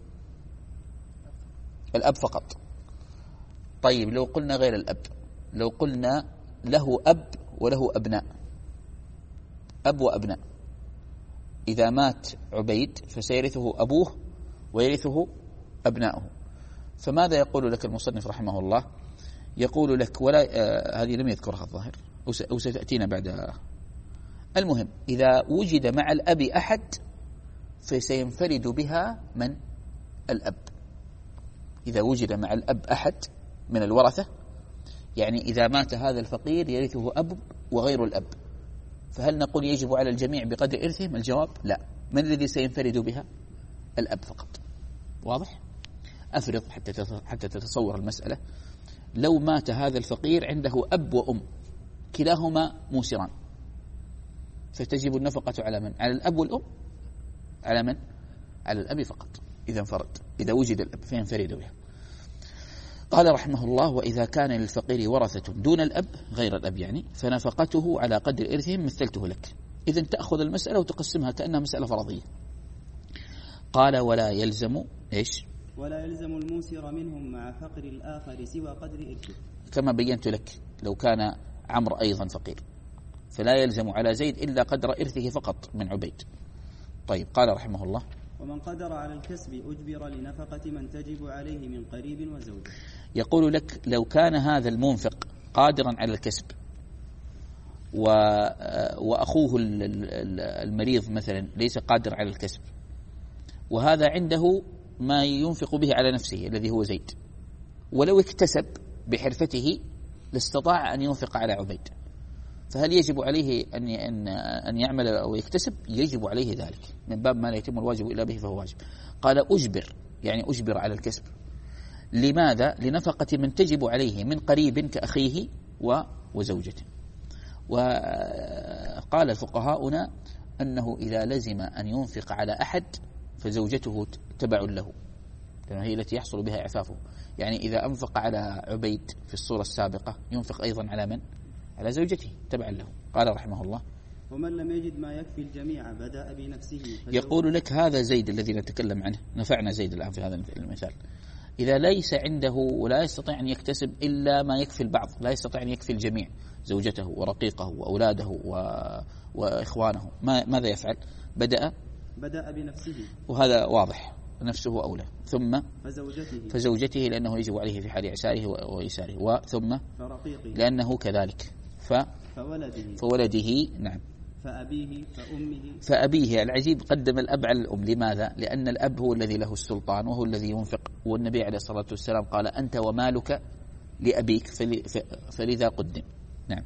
الأب فقط. طيب، لو قلنا غير الأب، لو قلنا له أب وله أبناء، أب وأبناء، إذا مات عبيد فسيرثه أبوه ويرثه أبناؤه. فماذا يقول لك المصنف رحمه الله؟ يقول لك ولا آه هذه لم يذكرها الظاهر أو ستأتينا بعد. المهم، إذا وجد مع الأب أحد فسينفرد بها من؟ الأب. إذا وجد مع الأب أحد من الورثة، يعني إذا مات هذا الفقير يرثه أب وغير الأب، فهل نقول يجب على الجميع بقدر إرثهم؟ الجواب لا. من الذي سينفرد بها؟ الأب فقط. واضح؟ أفرض حتى حتى تتصور المسألة، لو مات هذا الفقير عنده أب وأم كلاهما موسران، فتجب النفقة على من؟ على الأب والأم؟ على من؟ على الأب فقط. إذا انفرد، إذا وجد الأب فينفرد بها. قال رحمه الله: وإذا كان للفقير ورثة دون الأب غير الأب يعني، فنفقته على قدر إرثهم مثلته لك. إذن تأخذ المسألة وتقسمها كأنها مسألة فرضية. قال: ولا يلزم إيش؟ ولا يلزم الموسر منهم مع فقر الآخر سوى قدر إرثه. كما بينت لك، لو كان عمرو أيضا فقير فلا يلزم على زيد إلا قدر إرثه فقط من عبيد. طيب، قال رحمه الله: ومن قدر على الكسب أجبر لنفقة من تجب عليه من قريب وزوجه. يقول لك لو كان هذا المنفق قادرا على الكسب وأخوه المريض مثلا ليس قادر على الكسب، وهذا عنده ما ينفق به على نفسه الذي هو زيد، ولو اكتسب بحرفته لاستطاع أن ينفق على عبيد، فهل يجب عليه أن أن يعمل أو يكتسب؟ يجب عليه ذلك، من باب ما لا يتم الواجب إلا به فهو واجب. قال: أجبر، يعني أجبر على الكسب. لماذا؟ لنفقة من تجب عليه من قريب كأخيه وزوجته. وقال فقهاؤنا أنه إذا لزم أن ينفق على أحد فزوجته تبع له، لأنه هي التي يحصل بها إعفافه. يعني إذا أنفق على عبيد في الصورة السابقة ينفق أيضا على من؟ على زوجته تبعا له. قال رحمه الله: ومن لم يجد ما يكفي الجميع بدأ بنفسه. يقول لك هذا زيد الذي نتكلم عنه، نفعنا زيد الآن في هذا المثال، إذا ليس عنده ولا يستطيع أن يكتسب إلا ما يكفي البعض، لا يستطيع أن يكفي الجميع، زوجته ورقيقه وأولاده و... وإخوانه، ما... ماذا يفعل؟ بدأ بدأ بنفسه، وهذا واضح، نفسه أولى، ثم فزوجته فزوجته لأنه يجب عليه في حال إعساره وإيساره، وثم فرقيقه لأنه كذلك، ف فولده فولده نعم، فأبيه فأمه فأبيه. العجيب قدم الأب على الأم، لماذا؟ لأن الأب هو الذي له السلطان وهو الذي ينفق، والنبي عليه الصلاة والسلام قال: أنت ومالك لأبيك، فلذا قدم. نعم.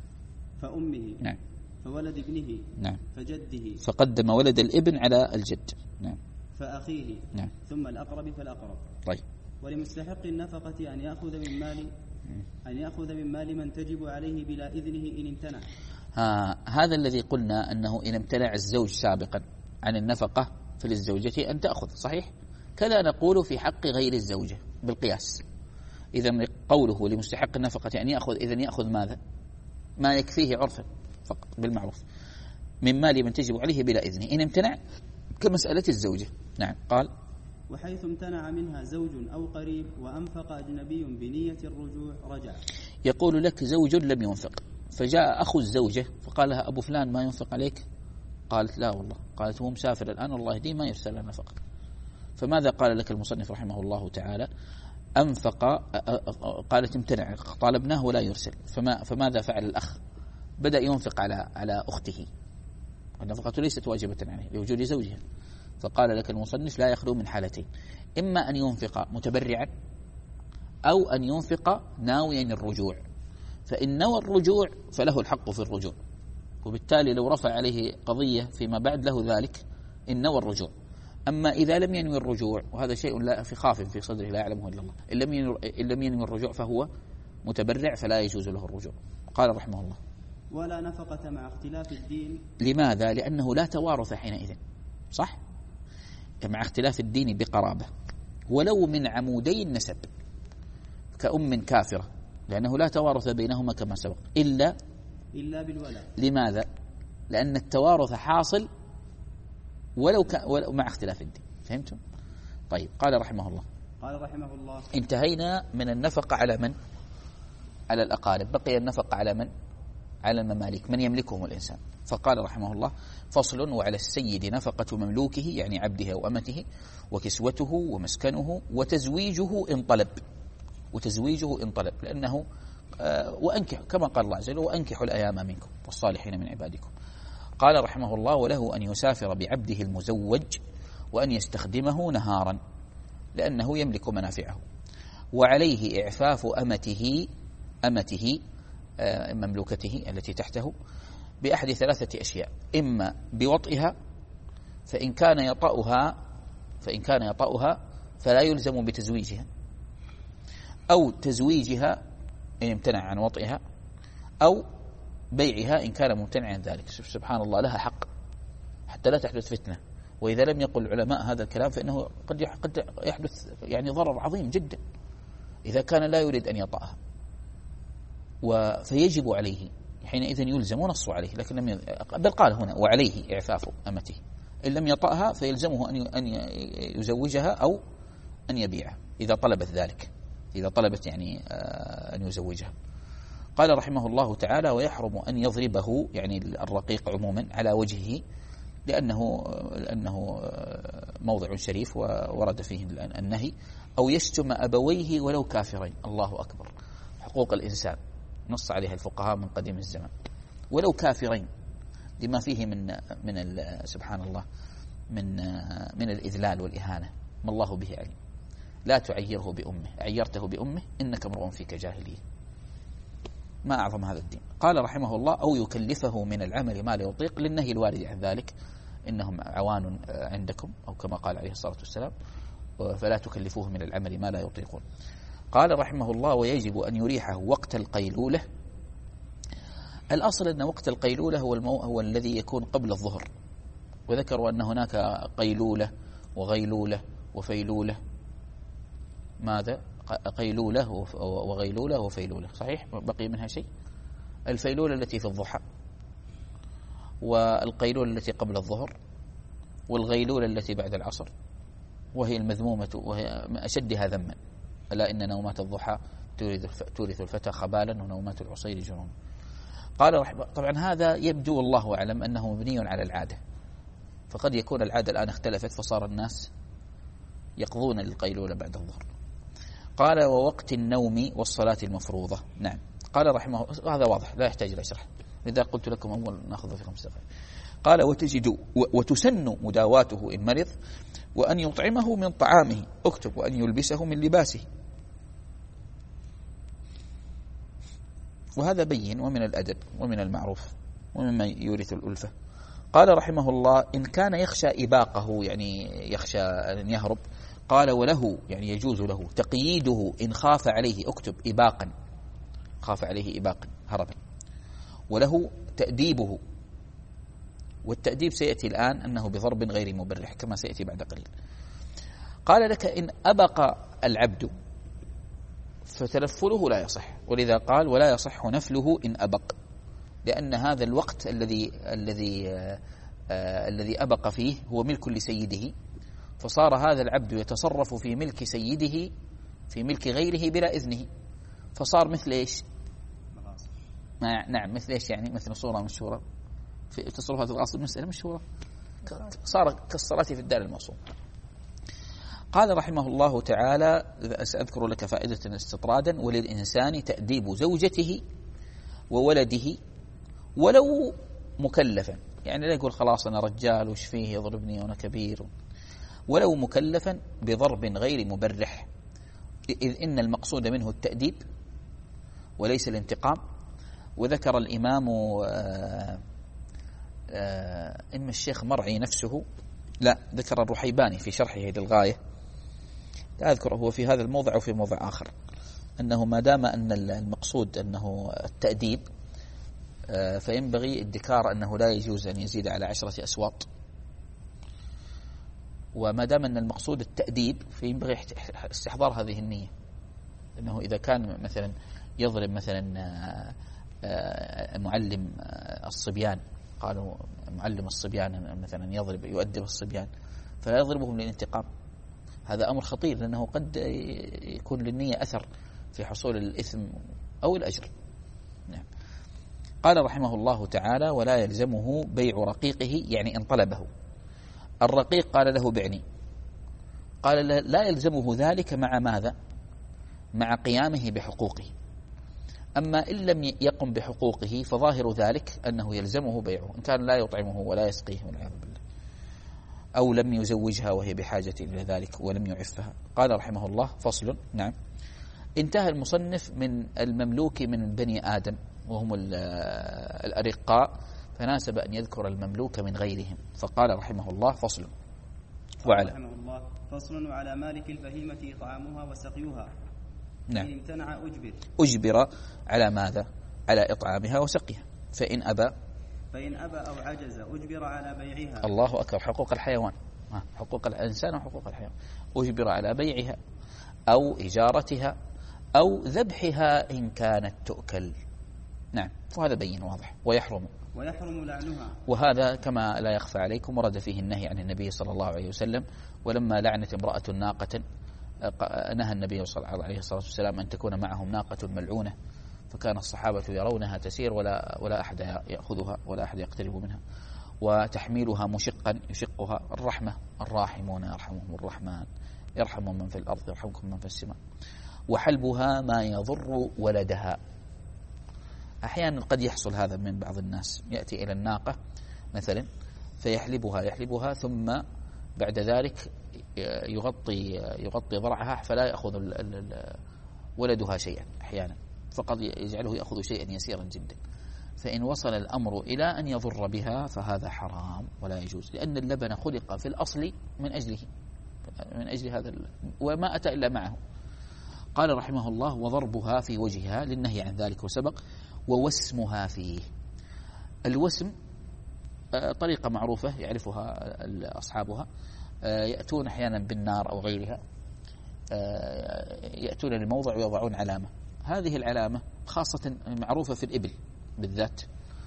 فأمه نعم. فولد ابنه نعم. فجده، فقدم ولد الابن على الجد. نعم. فأخيه نعم. ثم الأقرب فالأقرب. طيب. ولمستحق النفقة أن يأخذ من مال أن يأخذ من مال من تجب عليه بلا إذنه إن امتنع. ها هذا الذي قلنا أنه إن امتنع الزوج سابقا عن النفقة فللزوجة أن تأخذ، صحيح؟ كذا نقول في حق غير الزوجة بالقياس. إذا قوله لمستحق النفقة أن يأخذ، إذن يأخذ ماذا؟ ما يكفيه عرفا فقط بالمعروف من مال من تجب عليه بلا إذنه، إن امتنع كمسألة الزوجة. نعم. قال: وحيث امتنع منها زوج أو قريب وأنفق أجنبي بنية الرجوع رجع. يقول لك زوج لم ينفق، فجاء أخو الزوجة فقال لها: أبو فلان ما ينفق عليك؟ قالت: لا والله. قالت: هو مسافر الآن والله دي ما يرسل نفقة. فماذا قال لك المصنف رحمه الله تعالى؟ أنفق، قالت امتنع، طالبناه ولا يرسل، فما فماذا فعل الأخ؟ بدأ ينفق على على أخته، النفقة ليست واجبة عليه لوجود زوجها، فقال لك المصنف لا يخلو من حالتين، إما أن ينفق متبرعا أو أن ينفق ناويا الرجوع، فإن نوى الرجوع فله الحق في الرجوع، وبالتالي لو رفع عليه قضية فيما بعد له ذلك إن نوى الرجوع. أما إذا لم ينوي الرجوع، وهذا شيء لا في خاف في صدره لا يعلمه إلا الله، إن لم ينوي الرجوع فهو متبرع فلا يجوز له الرجوع. قال رحمه الله ولا نفقة مع اختلاف الدين. لماذا؟ لأنه لا توارث حينئذ، صح؟ مع اختلاف الدين بقرابة ولو من عمودي النسب كأم كافرة، لأنه لا توارث بينهما كما سبق إلا إلا بالولاء. لماذا؟ لأن التوارث حاصل ولو, ك... ولو مع اختلاف الدين. فهمتم؟ طيب قال رحمه الله قال رحمه الله انتهينا من النفقة على من؟ على الأقارب. بقي النفقة على من؟ على المماليك، من يملكهم الإنسان. فقال رحمه الله فصل وعلى السيد نفقة مملوكه يعني عبده أو أمته وكسوته ومسكنه وتزويجه إن طلب، وتزويجه إن طلب، لأنه آه وأنكح كما قال الله عز وجل وأنكحوا الأيام منكم والصالحين من عبادكم. قال رحمه الله وله أن يسافر بعبده المزوج وأن يستخدمه نهارا لأنه يملك منافعه، وعليه إعفاف أمته أمته آه مملوكته التي تحته بأحد ثلاثة أشياء، إما بوطئها فإن كان يطأها فإن كان يطأها فلا يلزم بتزويجها، أو تزويجها إن امتنع عن وطئها، أو بيعها إن كان ممتنع عن ذلك. سبحان الله لها حق حتى لا تحدث فتنة، وإذا لم يقل العلماء هذا الكلام فإنه قد قد يحدث يعني ضرر عظيم جدا إذا كان لا يريد أن يطأها، فيجب عليه حينئذ يلزم نص عليه، لكن لم ي... بل قال هنا وعليه إعفاف أمته، إن لم يطأها فيلزمه أن أن يزوجها أو أن يبيعها إذا طلبت ذلك، إذا طلبت يعني أن يزوجها. قال رحمه الله تعالى ويحرم أن يضربه يعني الرقيق عموما على وجهه لأنه لأنه موضع شريف وورد فيه النهي، أو يشتم أبويه ولو كافرين. الله أكبر، حقوق الإنسان نص عليها الفقهاء من قديم الزمان، ولو كافرين لما فيه من من سبحان الله من من الإذلال والإهانة، ما الله به عليم. لا تعيره بأمه، عيرته بأمه إنك امرؤ فيك جاهلية. ما أعظم هذا الدين. قال رحمه الله أو يكلفه من العمل ما لا يطيق، للنهي الوارد عن ذلك إنهم عوان عندكم، أو كما قال عليه الصلاة والسلام فلا تكلفوه من العمل ما لا يطيقون. قال رحمه الله ويجب أن يريحه وقت القيلولة. الأصل أن وقت القيلولة هو, المو... هو الذي يكون قبل الظهر، وذكروا أن هناك قيلولة وغيلولة وفيلولة. ماذا؟ قيلولة وغيلولة وفيلولة، صحيح؟ بقي منها شيء؟ الفيلولة التي في الضحى، والقيلولة التي قبل الظهر، والغيلولة التي بعد العصر، وهي المذمومة وهي أشدها ذما، ألا إن نومات الضحى تورث الفتى خبالا ونومات العصير جنون. قال طبعا هذا يبدو والله أعلم أنه مبني على العادة، فقد يكون العادة الآن اختلفت فصار الناس يقضون للقيلولة بعد الظهر. قال ووقت النوم والصلاة المفروضة. نعم. قال رحمه الله هذا واضح لا يحتاج إلى شرح، لذا قلت لكم أول نأخذ في خمس دقائق. قال وتجد وتسن مداواته إن مرض، وأن يطعمه من طعامه، اكتب، وأن يلبسه من لباسه. وهذا بين ومن الأدب ومن المعروف ومما يورث الألفة. قال رحمه الله إن كان يخشى إباقه يعني يخشى أن يهرب، قال وله يعني يجوز له تقييده إن خاف عليه، اكتب إباقا، خاف عليه إباقا هربا، وله تأديبه، والتأديب سيأتي الآن أنه بضرب غير مبرح كما سيأتي بعد قليل. قال لك إن أبق العبد فتنفله لا يصح، ولذا قال ولا يصح نفله إن أبق، لأن هذا الوقت الذي الذي آه آه الذي أبق فيه هو ملك لسيده، فصار هذا العبد يتصرف في ملك سيده في ملك غيره بلا إذنه، فصار مثل إيش؟ نعم مثل إيش يعني؟ مثل صورة مشهورة في تصرفات الغاصب، مسألة مشهورة، صار كالصلاة في الدار المعصوم. قال رحمه الله تعالى سأذكر لك فائدة استطرادا وللإنسان تأديب زوجته وولده ولو مكلفا، يعني لا يقول خلاص أنا رجال وش فيه يضربني وأنا كبير، ولو مكلفا بضرب غير مبرح، إذ إن المقصود منه التأديب وليس الانتقام. وذكر الإمام آآ آآ إما الشيخ مرعي نفسه، لا ذكر الرحيباني في شرحه للغاية، لا أذكر هو في هذا الموضع أو في موضع آخر، أنه ما دام أن المقصود أنه التأديب فينبغي الذكار أنه لا يجوز أن يزيد على عشرة أسواط، وما دام أن المقصود التأديب فينبغي استحضار هذه النية، أنه إذا كان مثلا يضرب مثلا معلم الصبيان، قالوا معلم الصبيان مثلا يضرب يؤدب الصبيان، فلا يضربهم للانتقام، هذا أمر خطير، لأنه قد يكون للنية أثر في حصول الإثم أو الأجر. نعم. قال رحمه الله تعالى: ولا يلزمه بيع رقيقه، يعني إن طلبه الرقيق قال له بعني، قال لا يلزمه ذلك مع ماذا؟ مع قيامه بحقوقه. أما إن لم يقم بحقوقه فظاهر ذلك أنه يلزمه بيعه، إن كان لا يطعمه ولا يسقيه والعياذ بالله، أو لم يزوجها وهي بحاجة إلى ذلك ولم يعفها. قال رحمه الله: فصل. نعم. انتهى المصنف من المملوك من بني آدم وهم الأرقاء، فناسب أن يذكر المملوك من غيرهم، فقال رحمه الله: فصل. وعلى رحمه الله: فصل. وعلى مالك البهيمة طعامها وسقيها. نعم. فإن امتنع أجبر. أجبر على ماذا؟ على إطعامها وسقيها. فإن أبى فإن أبى أو عجز أجبر على بيعها. الله أكبر. حقوق الحيوان، حقوق الإنسان وحقوق الحيوان. أجبر على بيعها أو إجارتها أو ذبحها إن كانت تؤكل. نعم. وهذا بين واضح. ويحرم ويحرم لعنها. وهذا كما لا يخفى عليكم ورد فيه النهي عن النبي صلى الله عليه وسلم، ولما لعنت امرأة ناقة نهى النبي صلى الله عليه وسلم أن تكون معهم ناقة ملعونة، فكان الصحابة يرونها تسير ولا ولا أحد يأخذها ولا أحد يقترب منها، وتحميلها مشقا يشقها الرحمة، الراحمون يرحمهم الرحمن، يرحم من في الأرض يرحمكم من في السماء. وحلبها ما يضر ولدها. أحيانا قد يحصل هذا من بعض الناس، يأتي إلى الناقة مثلا فيحلبها يحلبها ثم بعد ذلك يغطي يغطي ضرعها فلا يأخذ ولدها شيئا، أحيانا فقد يجعله يأخذ شيئا يسيرا جدا، فإن وصل الأمر إلى أن يضر بها فهذا حرام ولا يجوز، لأن اللبن خلق في الأصل من أجله من أجل هذا وما أتى إلا معه. قال رحمه الله: وضربها في وجهها للنهي عن ذلك وسبق. ووسمها فيه. الوسم طريقة معروفة يعرفها أصحابها، يأتون أحيانا بالنار أو غيرها، يأتون لموضع ويضعون علامة، هذه العلامة خاصة معروفة في الإبل بالذات،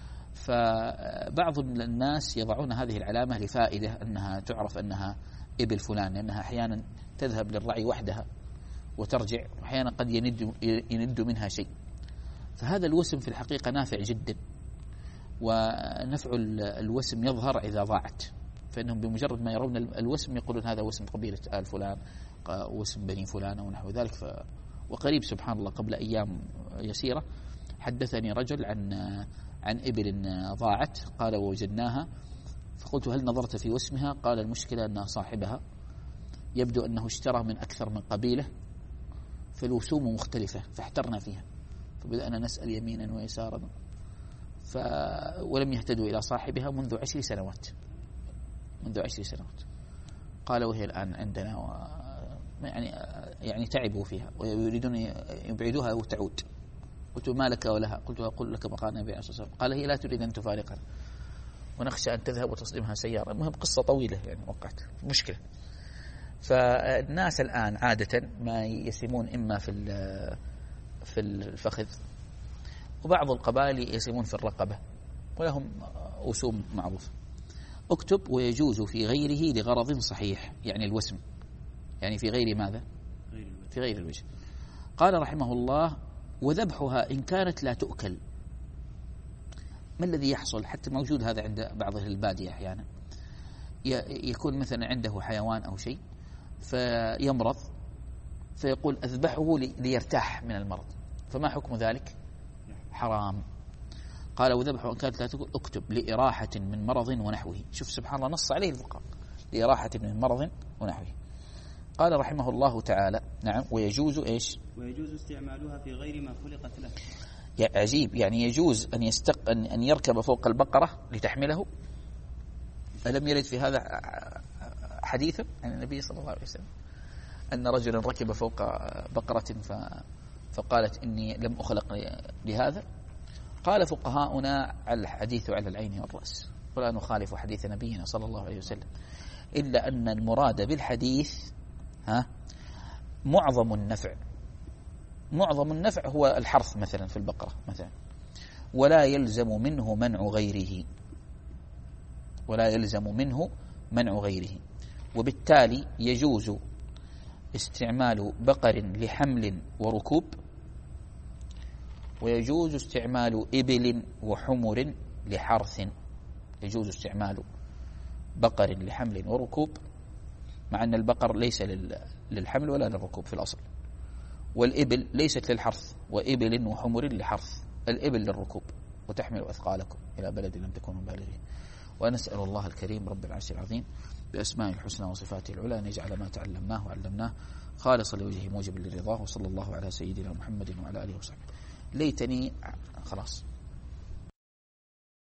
فبعض الناس يضعون هذه العلامة لفائدة أنها تعرف أنها إبل فلان، لأنها أحيانا تذهب للرعي وحدها وترجع، أحيانا قد يند, يند منها شيء، فهذا الوسم في الحقيقة نافع جدا، ونفع الوسم يظهر إذا ضاعت، فإنهم بمجرد ما يرون الوسم يقولون هذا وسم قبيلة آل فلان، وسم بني فلان ونحو ذلك. ف... وقريب سبحان الله قبل أيام يسيرة حدثني رجل عن عن إبل ضاعت، قال ووجدناها، فقلت هل نظرت في وسمها؟ قال المشكلة أن صاحبها يبدو أنه اشترى من أكثر من قبيلة فالوسوم مختلفة، فاحترنا فيها، فبدأنا نسأل يمينا ويسارا، ف... ولم يهتدوا إلى صاحبها منذ عشر سنوات منذ عشر سنوات قال وهي الآن عندنا و... يعني يعني تعبوا فيها ويريدون يبعدوها وتعود. قلت ما لك ولها؟ قلت أقول لك مقال النبي عليه الصلاة والسلام. قال هي لا تريد أن تفارقنا ونخشى أن تذهب وتصدمها سيارة. المهم قصة طويلة يعني وقعت مشكلة. فالناس الآن عادة ما يسمون إما في في الفخذ، وبعض القبائل يسمون في الرقبة، ولهم وسوم معروفة. اكتب ويجوز في غيره لغرض صحيح، يعني الوسم يعني في غير ماذا؟ في غير الوجه. قال رحمه الله: وذبحها إن كانت لا تؤكل. ما الذي يحصل؟ حتى موجود هذا عند بعض أهل البادية أحيانا، يكون مثلا عنده حيوان أو شيء فيمرض فيقول أذبحه ليرتاح من المرض، فما حكم ذلك؟ حرام. قال وذبحه إن كانت لا تؤكل اكتب لإراحة من مرض ونحوه. شوف سبحان الله نص عليه الفقهاء لإراحة من مرض ونحوه. قال رحمه الله تعالى نعم ويجوز إيش ويجوز استعمالها في غير ما خلقت له. يا عجيب، يعني يجوز أن, يستق... أن يركب فوق البقرة لتحمله. ألم يرد في هذا حديث عن النبي صلى الله عليه وسلم أن رجلا ركب فوق بقرة ف... فقالت إني لم أخلق لهذا؟ قال فقهاؤنا الحديث على العين والرأس، ولا نخالف حديث نبينا صلى الله عليه وسلم، إلا أن المراد بالحديث ها معظم النفع. معظم النفع هو الحرث مثلا في البقرة مثلا، ولا يلزم منه منع غيره، ولا يلزم منه منع غيره. وبالتالي يجوز استعمال بقر لحمل وركوب، ويجوز استعمال إبل وحمر لحرث. يجوز استعمال بقر لحمل وركوب، مع أن البقر ليس للحمل ولا للركوب في الأصل، والإبل ليست للحرث، وإبل وحمر لحرث. الإبل للركوب وتحمل أثقالكم إلى بلد لم تكونوا بالغين. ونسأل الله الكريم رب العرش العظيم بأسماء الحسنى وصفاته العلى أن يجعل ما تعلمناه وعلمناه خالصا لوجهه موجبا لرضاه. وصلى الله على سيدنا محمد وعلى آله وصحبه. ليتني خلاص